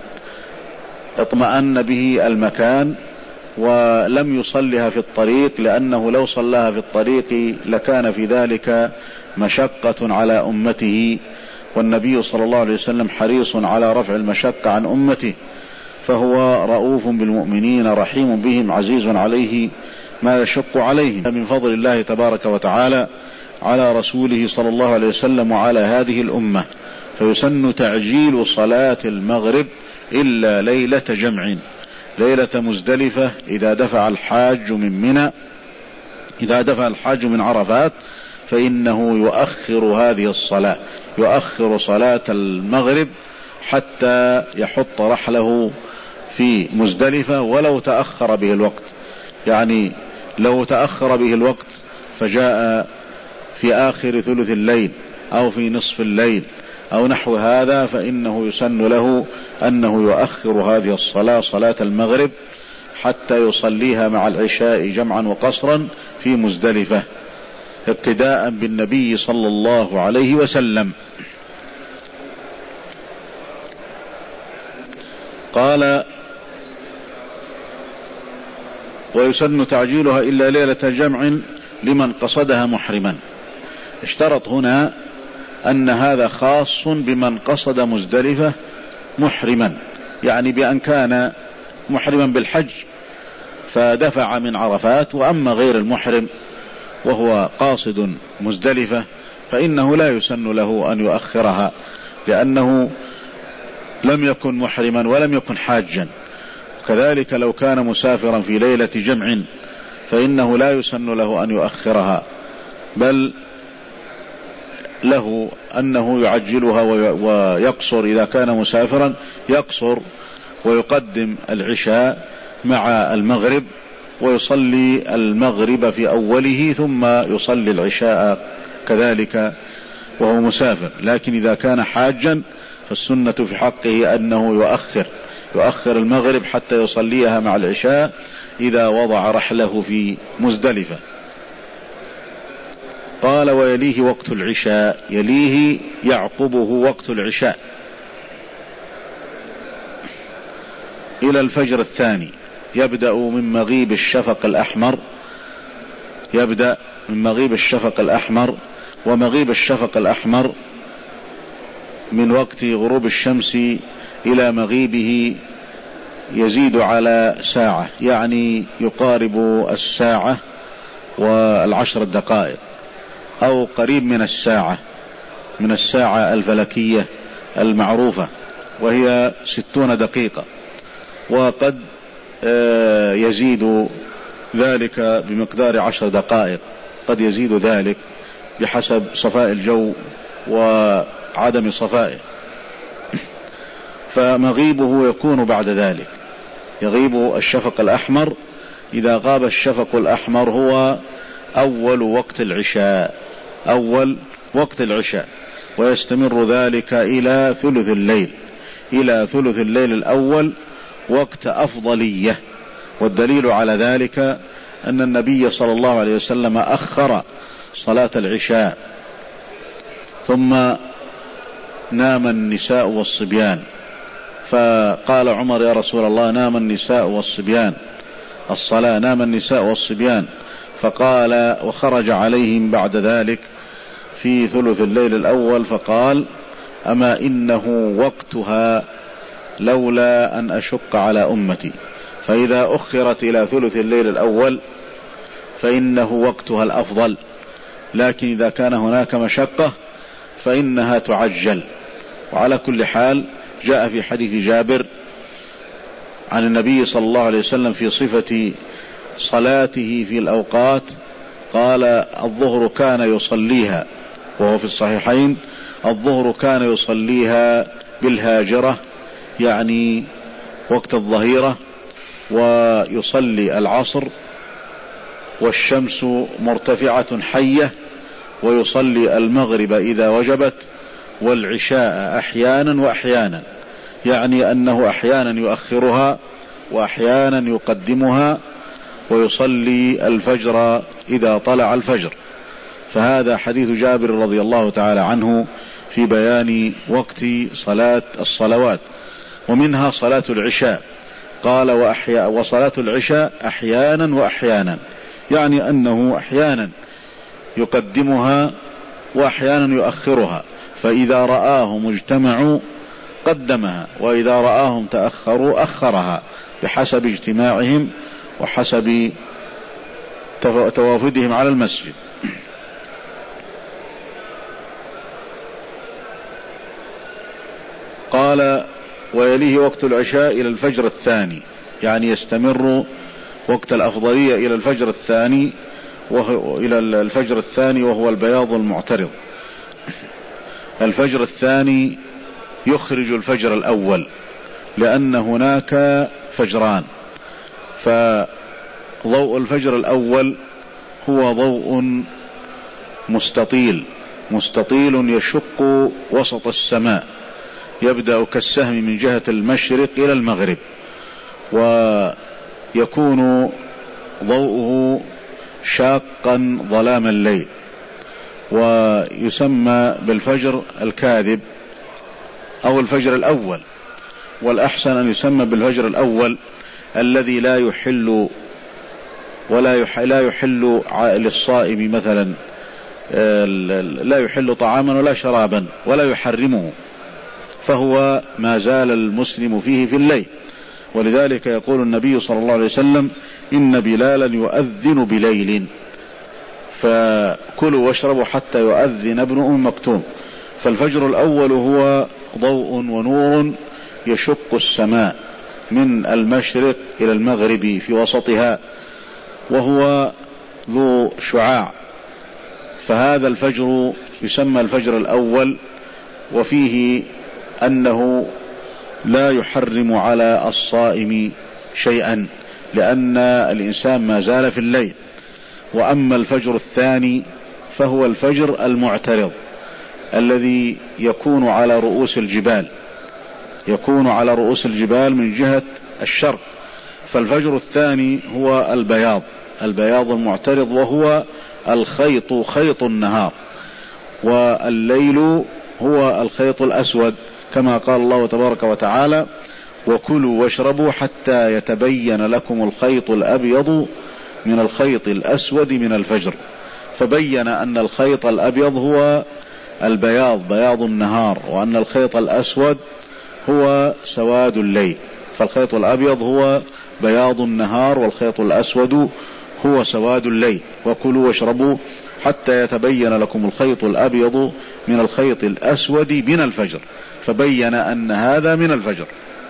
اطمأن به المكان، ولم يصلها في الطريق، لأنه لو صلاها في الطريق لكان في ذلك مشقة على أمته، والنبي صلى الله عليه وسلم حريص على رفع المشقة عن أمته، فهو رؤوف بالمؤمنين رحيم بهم عزيز عليه ما يشق عليهم. من فضل الله تبارك وتعالى على رسوله صلى الله عليه وسلم وعلى هذه الأمة، فيسن تعجيل صلاة المغرب إلا ليلة جمع، ليلة مزدلفة. إذا دفع الحاج من منى إذا دفع الحاج من عرفات فإنه يؤخر هذه الصلاة، يؤخر صلاة المغرب حتى يحط رحله في مزدلفة، ولو تأخر به الوقت. يعني لو تأخر به الوقت فجاء في آخر ثلث الليل أو في نصف الليل أو نحو هذا، فإنه يسن له أنه يؤخر هذه الصلاة، صلاة المغرب، حتى يصليها مع العشاء جمعا وقصرا في مزدلفة، ابتداء بالنبي صلى الله عليه وسلم. قال: ويسن تعجيلها إلا ليلة جمع لمن قصدها محرما. اشترط هنا أن هذا خاص بمن قصد مزدلفة محرما، يعني بأن كان محرما بالحج فدفع من عرفات. وأما غير المحرم وهو قاصد مزدلفة فإنه لا يسن له أن يؤخرها، لأنه لم يكن محرما ولم يكن حاجا. كذلك لو كان مسافرا في ليلة جمع فإنه لا يسن له أن يؤخرها، بل له أنه يعجلها ويقصر. إذا كان مسافرا يقصر ويقدم العشاء مع المغرب، ويصلي المغرب في أوله ثم يصلي العشاء كذلك وهو مسافر. لكن إذا كان حاجا فالسنة في حقه أنه يؤخر يؤخر المغرب حتى يصليها مع العشاء إذا وضع رحله في مزدلفة. قال: ويليه وقت العشاء، يليه يعقبه وقت العشاء إلى الفجر الثاني، يبدأ من مغيب الشفق الأحمر يبدأ من مغيب الشفق الأحمر ومغيب الشفق الأحمر من وقت غروب الشمس إلى مغيبه يزيد على ساعة، يعني يقارب الساعة والعشر الدقائق، أو قريب من الساعة من الساعة الفلكية المعروفة، وهي ستون دقيقة. وقد يزيد ذلك بمقدار عشر دقائق، قد يزيد ذلك بحسب صفاء الجو وعدم صفائه. فمغيبه يكون بعد ذلك، يغيب الشفق الأحمر. إذا غاب الشفق الأحمر هو أول وقت العشاء أول وقت العشاء ويستمر ذلك إلى ثلث الليل، إلى ثلث الليل الأول وقت أفضلية، والدليل على ذلك أن النبي صلى الله عليه وسلم أخر صلاة العشاء ثم نام النساء والصبيان، فقال عمر يا رسول الله نام النساء والصبيان الصلاة نام النساء والصبيان، فقال وخرج عليهم بعد ذلك في ثلث الليل الأول فقال أما إنه وقتها لولا أن أشق على أمتي، فإذا أخرت إلى ثلث الليل الأول فإنه وقتها الأفضل، لكن إذا كان هناك مشقة فإنها تعجل. وعلى كل حال جاء في حديث جابر عن النبي صلى الله عليه وسلم في صفة صلاته في الأوقات قال الظهر كان يصليها، وهو في الصحيحين الظهر كان يصليها بالهاجرة يعني وقت الظهيرة، ويصلي العصر والشمس مرتفعة حية، ويصلي المغرب إذا وجبت، والعشاء أحيانا وأحيانا، يعني أنه أحيانا يؤخرها وأحيانا يقدمها، ويصلي الفجر إذا طلع الفجر. فهذا حديث جابر رضي الله تعالى عنه في بيان وقت صلاة الصلوات. ومنها صلاة العشاء قال وأحيا وصلاة العشاء أحيانا وأحيانا، يعني أنه أحيانا يقدمها وأحيانا يؤخرها، فإذا رآهم اجتمعوا قدمها، وإذا رآهم تأخروا أخرها بحسب اجتماعهم وحسب توافدهم على المسجد. قال ويليه وقت العشاء إلى الفجر الثاني، يعني يستمر وقت الأفضلية إلى الفجر الثاني وهو إلى الفجر الثاني وهو البياض المعترض. الفجر الثاني يخرج الفجر الأول، لأن هناك فجران، فضوء الفجر الأول هو ضوء مستطيل مستطيل يشق وسط السماء، يبدأ كالسهم من جهة المشرق إلى المغرب، ويكون ضوءه شاقا ظلام الليل، ويسمى بالفجر الكاذب أو الفجر الأول، والأحسن أن يسمى بالفجر الأول الذي لا يحل ولا يحل, لا يحل للصائم مثلا لا يحل طعاما ولا شرابا ولا يحرمه، فهو ما زال المسلم فيه في الليل. ولذلك يقول النبي صلى الله عليه وسلم إن بلالا يؤذن بليل فكلوا واشربوا حتى يؤذن ابن أم مكتوم. فالفجر الأول هو ضوء ونور يشق السماء من المشرق إلى المغرب في وسطها، وهو ذو شعاع، فهذا الفجر يسمى الفجر الأول، وفيه أنه لا يحرم على الصائم شيئا لأن الإنسان ما زال في الليل. وأما الفجر الثاني فهو الفجر المعترض الذي يكون على رؤوس الجبال يكون على رؤوس الجبال من جهة الشرق. فالفجر الثاني هو البياض البياض المعترض، وهو الخيط خيط النهار، والليل هو الخيط الأسود، كما قال الله تبارك وتعالى وكلوا واشربوا حتى يتبين لكم الخيط الأبيض من الخيط الأسود من الفجر. فبين أن الخيط الأبيض هو البياض بياض النهار، وأن الخيط الأسود هو سواد الليل. فالخيط الأبيض هو بياض النهار، والخيط الأسود هو سواد الليل. وكلوا واشربوا حتى يتبين لكم الخيط الأبيض من الخيط الأسود من الفجر، فبين أن هذا من الفجر.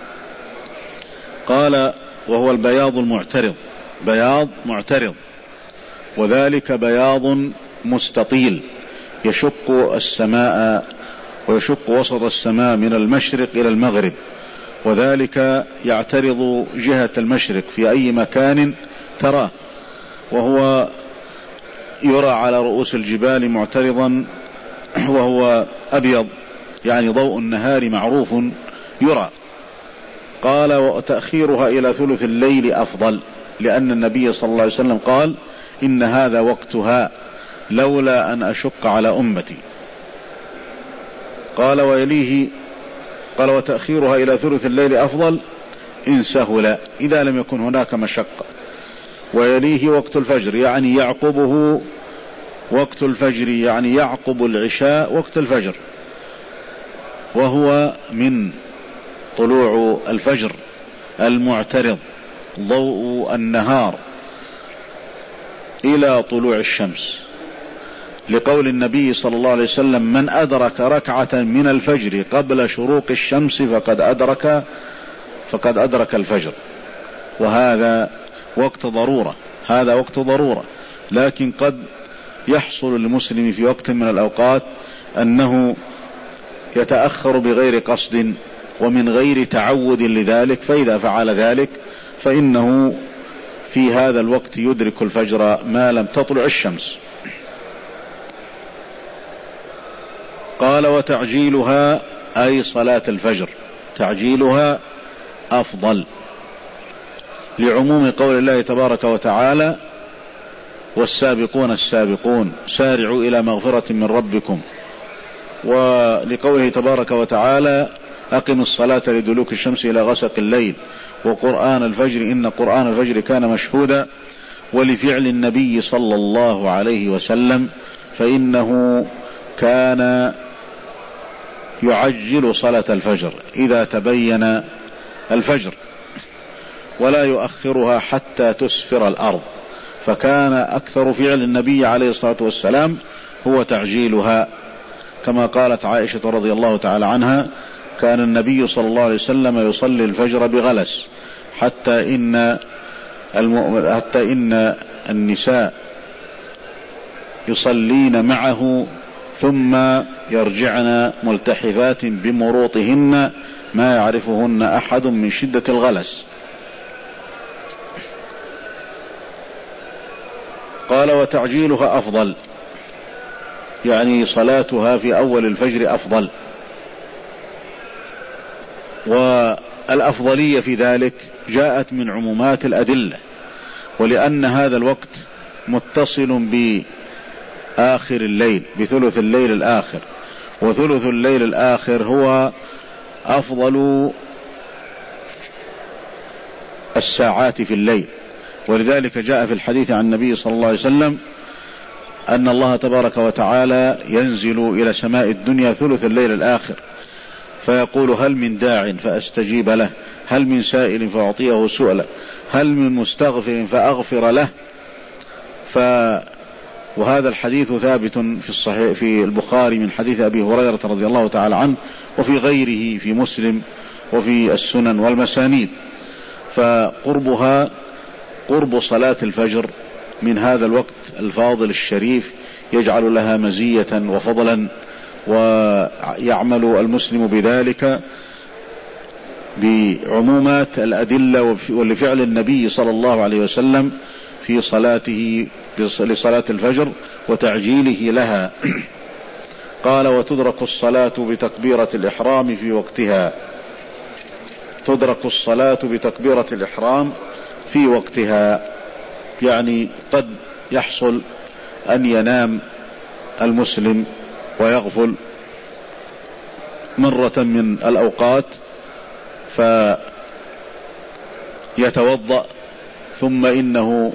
قال وهو البياض المعترض بياض معترض، وذلك بياض مستطيل يشق السماء ويشق وسط السماء من المشرق إلى المغرب، وذلك يعترض جهة المشرق في أي مكان تراه، وهو يرى على رؤوس الجبال معترضا، وهو أبيض، يعني ضوء النهار معروف يرى. قال وتأخيرها إلى ثلث الليل أفضل، لأن النبي صلى الله عليه وسلم قال إن هذا وقتها لولا أن أشق على أمتي. قال ويليه قال وتأخيرها إلى ثلث الليل أفضل إن سهل، إذا لم يكن هناك مشقة. ويليه وقت الفجر، يعني يعقبه وقت الفجر، يعني يعقب العشاء وقت الفجر، وهو من طلوع الفجر المعترض ضوء النهار إلى طلوع الشمس، لقول النبي صلى الله عليه وسلم من أدرك ركعة من الفجر قبل شروق الشمس فقد أدرك فقد أدرك الفجر. وهذا وقت ضرورة، هذا وقت ضرورة، لكن قد يحصل للمسلم في وقت من الأوقات أنه يتأخر بغير قصد ومن غير تعود لذلك، فإذا فعل ذلك فإنه في هذا الوقت يدرك الفجر ما لم تطلع الشمس. قال وتعجيلها أي صلاة الفجر، تعجيلها أفضل، لعموم قول الله تبارك وتعالى والسابقون السابقون سارعوا إلى مغفرة من ربكم، ولقوله تبارك وتعالى أقم الصلاة لدلوك الشمس إلى غسق الليل وقرآن الفجر إن قرآن الفجر كان مشهودا، ولفعل النبي صلى الله عليه وسلم فإنه كان يعجل صلاة الفجر إذا تبين الفجر ولا يؤخرها حتى تسفر الأرض، فكان أكثر فعل النبي عليه الصلاة والسلام هو تعجيلها، كما قالت عائشة رضي الله تعالى عنها كان النبي صلى الله عليه وسلم يصلي الفجر بغلس حتى إن الم... حتى إن النساء يصلين معه ثم يرجعن ملتحفات بمروطهن ما يعرفهن أحد من شدة الغلس. قال وتعجيلها أفضل، يعني صلاتها في أول الفجر أفضل، والأفضلية في ذلك جاءت من عمومات الأدلة، ولأن هذا الوقت متصل بآخر الليل بثلث الليل الآخر، وثلث الليل الآخر هو أفضل الساعات في الليل، ولذلك جاء في الحديث عن النبي صلى الله عليه وسلم أن الله تبارك وتعالى ينزل إلى سماء الدنيا ثلث الليل الآخر فيقول هل من داع فأستجيب له، هل من سائل فأعطيه سؤله، هل من مستغفر فأغفر له. ف وهذا الحديث ثابت في الصحيح في البخاري من حديث أبي هريرة رضي الله تعالى عنه، وفي غيره في مسلم وفي السنن والمسانيد. فقربها قرب صلاة الفجر من هذا الوقت الفاضل الشريف يجعل لها مزية وفضلا، ويعمل المسلم بذلك بعمومات الأدلة ولفعل النبي صلى الله عليه وسلم في صلاته لصلاة الفجر وتعجيله لها. قال وتدرك الصلاة بتكبيرة الإحرام في وقتها، تدرك الصلاة بتكبيرة الإحرام في وقتها، يعني قد يحصل أن ينام المسلم ويغفل مرة من الأوقات فيتوضأ ثم إنه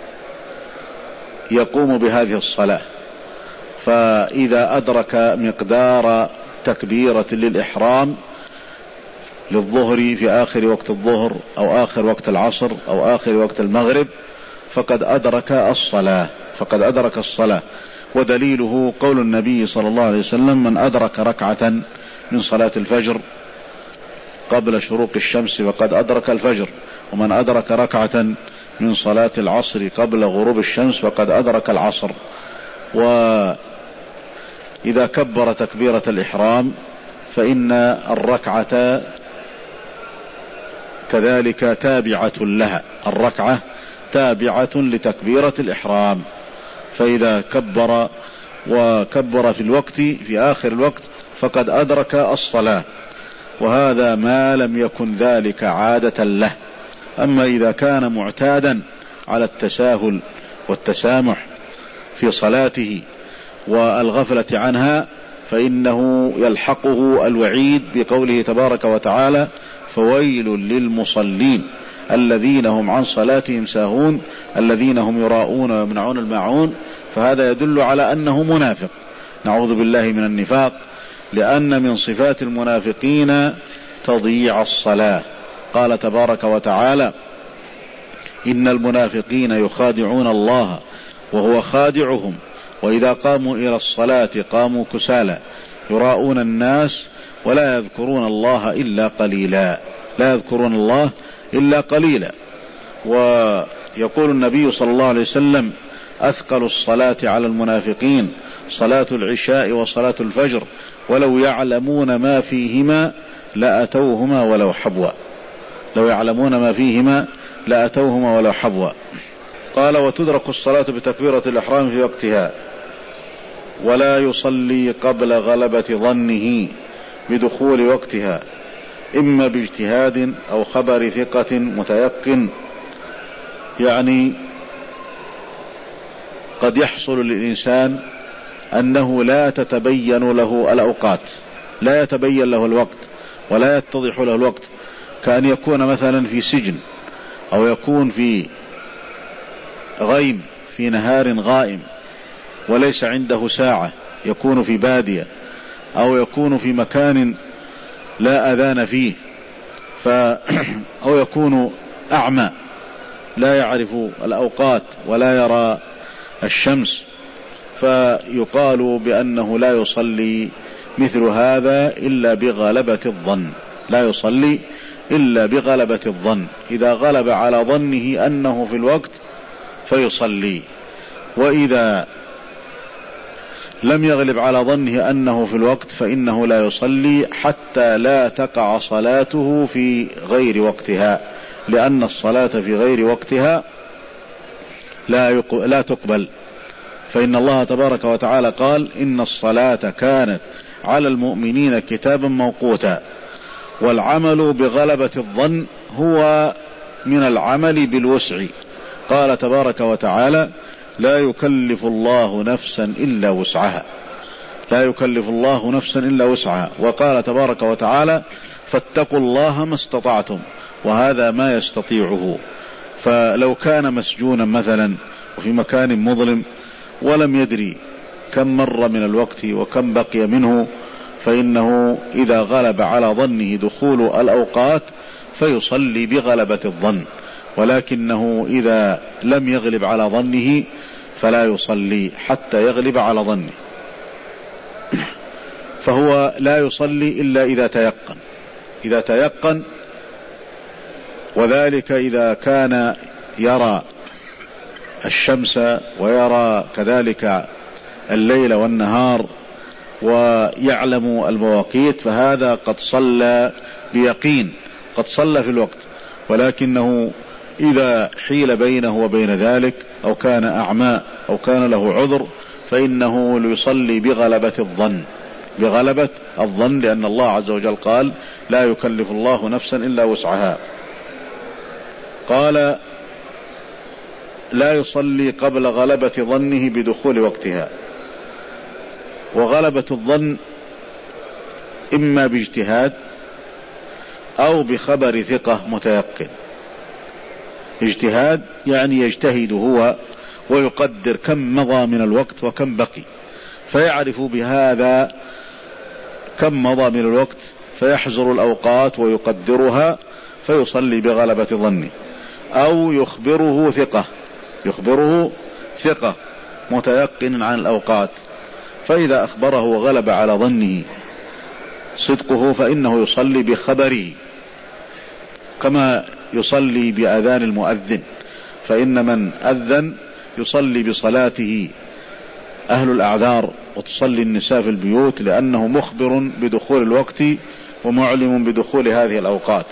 يقوم بهذه الصلاة، فإذا أدرك مقدار تكبيرة للإحرام للظهر في آخر وقت الظهر أو آخر وقت العصر أو آخر وقت المغرب فقد أدرك الصلاة فقد أدرك الصلاة ودليله قول النبي صلى الله عليه وسلم من أدرك ركعة من صلاة الفجر قبل شروق الشمس فقد أدرك الفجر، ومن أدرك ركعة من صلاة العصر قبل غروب الشمس فقد أدرك العصر. وإذا كبر تكبيرة الإحرام فإن الركعة كذلك تابعة لها، الركعة تابعة لتكبيرة الإحرام، فإذا كبر وكبر في الوقت في آخر الوقت فقد أدرك الصلاة. وهذا ما لم يكن ذلك عادة له. أما إذا كان معتادا على التساهل والتسامح في صلاته والغفلة عنها فإنه يلحقه الوعيد بقوله تبارك وتعالى: فويل للمصلين الذين هم عن صلاتهم ساهون الذين هم يراءون ويمنعون الماعون. فهذا يدل على أنه منافق، نعوذ بالله من النفاق، لأن من صفات المنافقين تضييع الصلاة. قال تبارك وتعالى: إن المنافقين يخادعون الله وهو خادعهم وإذا قاموا إلى الصلاة قاموا كسالى يراءون الناس ولا يذكرون الله إلا قليلا لا يذكرون الله إلا قليلا. ويقول النبي صلى الله عليه وسلم: أثقل الصلاة على المنافقين صلاة العشاء وصلاة الفجر ولو يعلمون ما فيهما لأتوهما ولو حبوا لو يعلمون ما فيهما لأتوهما ولو حبوا. قال: وتدرك الصلاة بتكبيرة الإحرام في وقتها ولا يصلي قبل غلبة ظنه بدخول وقتها إما باجتهاد أو خبر ثقة متيقن. يعني قد يحصل للإنسان أنه لا تتبين له الأوقات، لا يتبين له الوقت ولا يتضح له الوقت، كأن يكون مثلا في سجن أو يكون في غيم في نهار غائم وليس عنده ساعة، يكون في بادية أو يكون في مكان لا أذان فيه ف... أو يكون أعمى لا يعرف الأوقات ولا يرى الشمس، فيقال بأنه لا يصلي مثل هذا إلا بغلبة الظن لا يصلي إلا بغلبة الظن. إذا غلب على ظنه أنه في الوقت فيصلي، وإذا لم يغلب على ظنه أنه في الوقت فإنه لا يصلي حتى لا تقع صلاته في غير وقتها، لأن الصلاة في غير وقتها لا لا تقبل. فإن الله تبارك وتعالى قال: إن الصلاة كانت على المؤمنين كتابا موقوتا. والعمل بغلبة الظن هو من العمل بالوسع. قال تبارك وتعالى: لا يكلف الله نفسا إلا وسعها لا يكلف الله نفسا إلا وسعها. وقال تبارك وتعالى: فاتقوا الله ما استطعتم، وهذا ما يستطيعه. فلو كان مسجونا مثلا وفي مكان مظلم ولم يدري كم مر من الوقت وكم بقي منه، فإنه إذا غلب على ظنه دخول الأوقات فيصلي بغلبة الظن، ولكنه إذا لم يغلب على ظنه فلا يصلي حتى يغلب على ظنه. فهو لا يصلي إلا إذا تيقن إذا تيقن وذلك إذا كان يرى الشمس ويرى كذلك الليل والنهار ويعلم المواقيت، فهذا قد صلى بيقين، قد صلى في الوقت. ولكنه إذا حيل بينه وبين ذلك أو كان أعمى أو كان له عذر فإنه يصلي بغلبة الظن بغلبة الظن لأن الله عز وجل قال: لا يكلف الله نفسا إلا وسعها. قال: لا يصلي قبل غلبة ظنه بدخول وقتها. وغلبة الظن إما باجتهاد أو بخبر ثقة متيقن. اجتهاد يعني يجتهد هو ويقدر كم مضى من الوقت وكم بقي، فيعرف بهذا كم مضى من الوقت فيحزر الأوقات ويقدرها فيصلي بغلبة ظنه. أو يخبره ثقة يخبره ثقة متيقن عن الأوقات، فإذا أخبره وغلب على ظنه صدقه فإنه يصلي بخبره، كما يصلي بأذان المؤذن. فإن من أذن يصلي بصلاته أهل الأعذار وتصلي النساء في البيوت، لأنه مخبر بدخول الوقت ومعلم بدخول هذه الأوقات.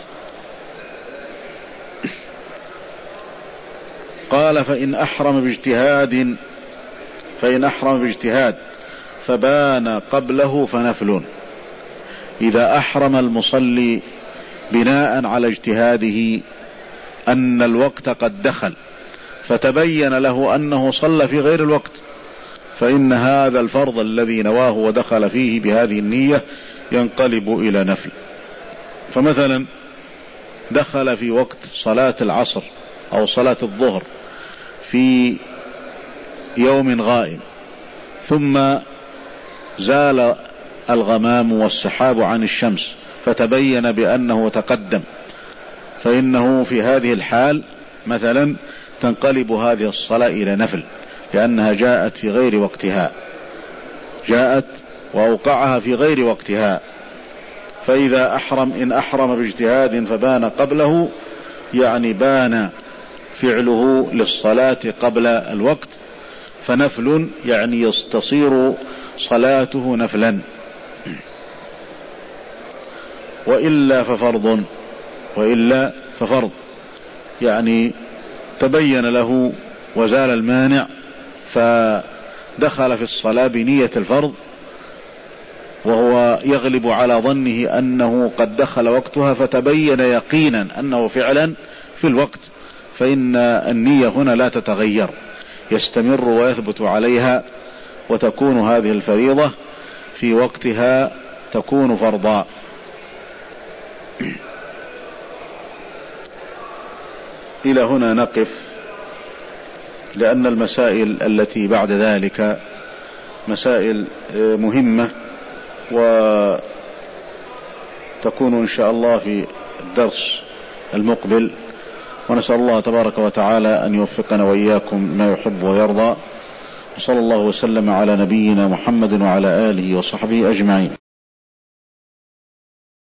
قال: فإن أحرم باجتهاد فإن أحرم باجتهاد فبان قبله فنفل. إذا أحرم المصلي بناء على اجتهاده أن الوقت قد دخل فتبين له أنه صلى في غير الوقت، فإن هذا الفرض الذي نواه ودخل فيه بهذه النية ينقلب إلى نفل. فمثلا دخل في وقت صلاة العصر أو صلاة الظهر في يوم غائم، ثم زال الغمام والسحاب عن الشمس فتبين بأنه تقدم، فإنه في هذه الحال مثلا تنقلب هذه الصلاة إلى نفل، لأنها جاءت في غير وقتها، جاءت وأوقعها في غير وقتها. فإذا أحرم إن أحرم باجتهاد فبان قبله، يعني بان فعله للصلاة قبل الوقت، فنفل يعني تصير صلاته نفلا، وإلا ففرض وإلا ففرض يعني تبين له وزال المانع فدخل في الصلاة بنية الفرض وهو يغلب على ظنه أنه قد دخل وقتها، فتبين يقينا أنه فعلا في الوقت، فإن النية هنا لا تتغير، يستمر ويثبت عليها، وتكون هذه الفريضة في وقتها تكون فرضا. إلى هنا نقف، لأن المسائل التي بعد ذلك مسائل مهمة، وتكون إن شاء الله في الدرس المقبل، ونسأل الله تبارك وتعالى أن يوفقنا وإياكم ما يحب ويرضى، وصلى الله وسلم على نبينا محمد وعلى آله وصحبه أجمعين.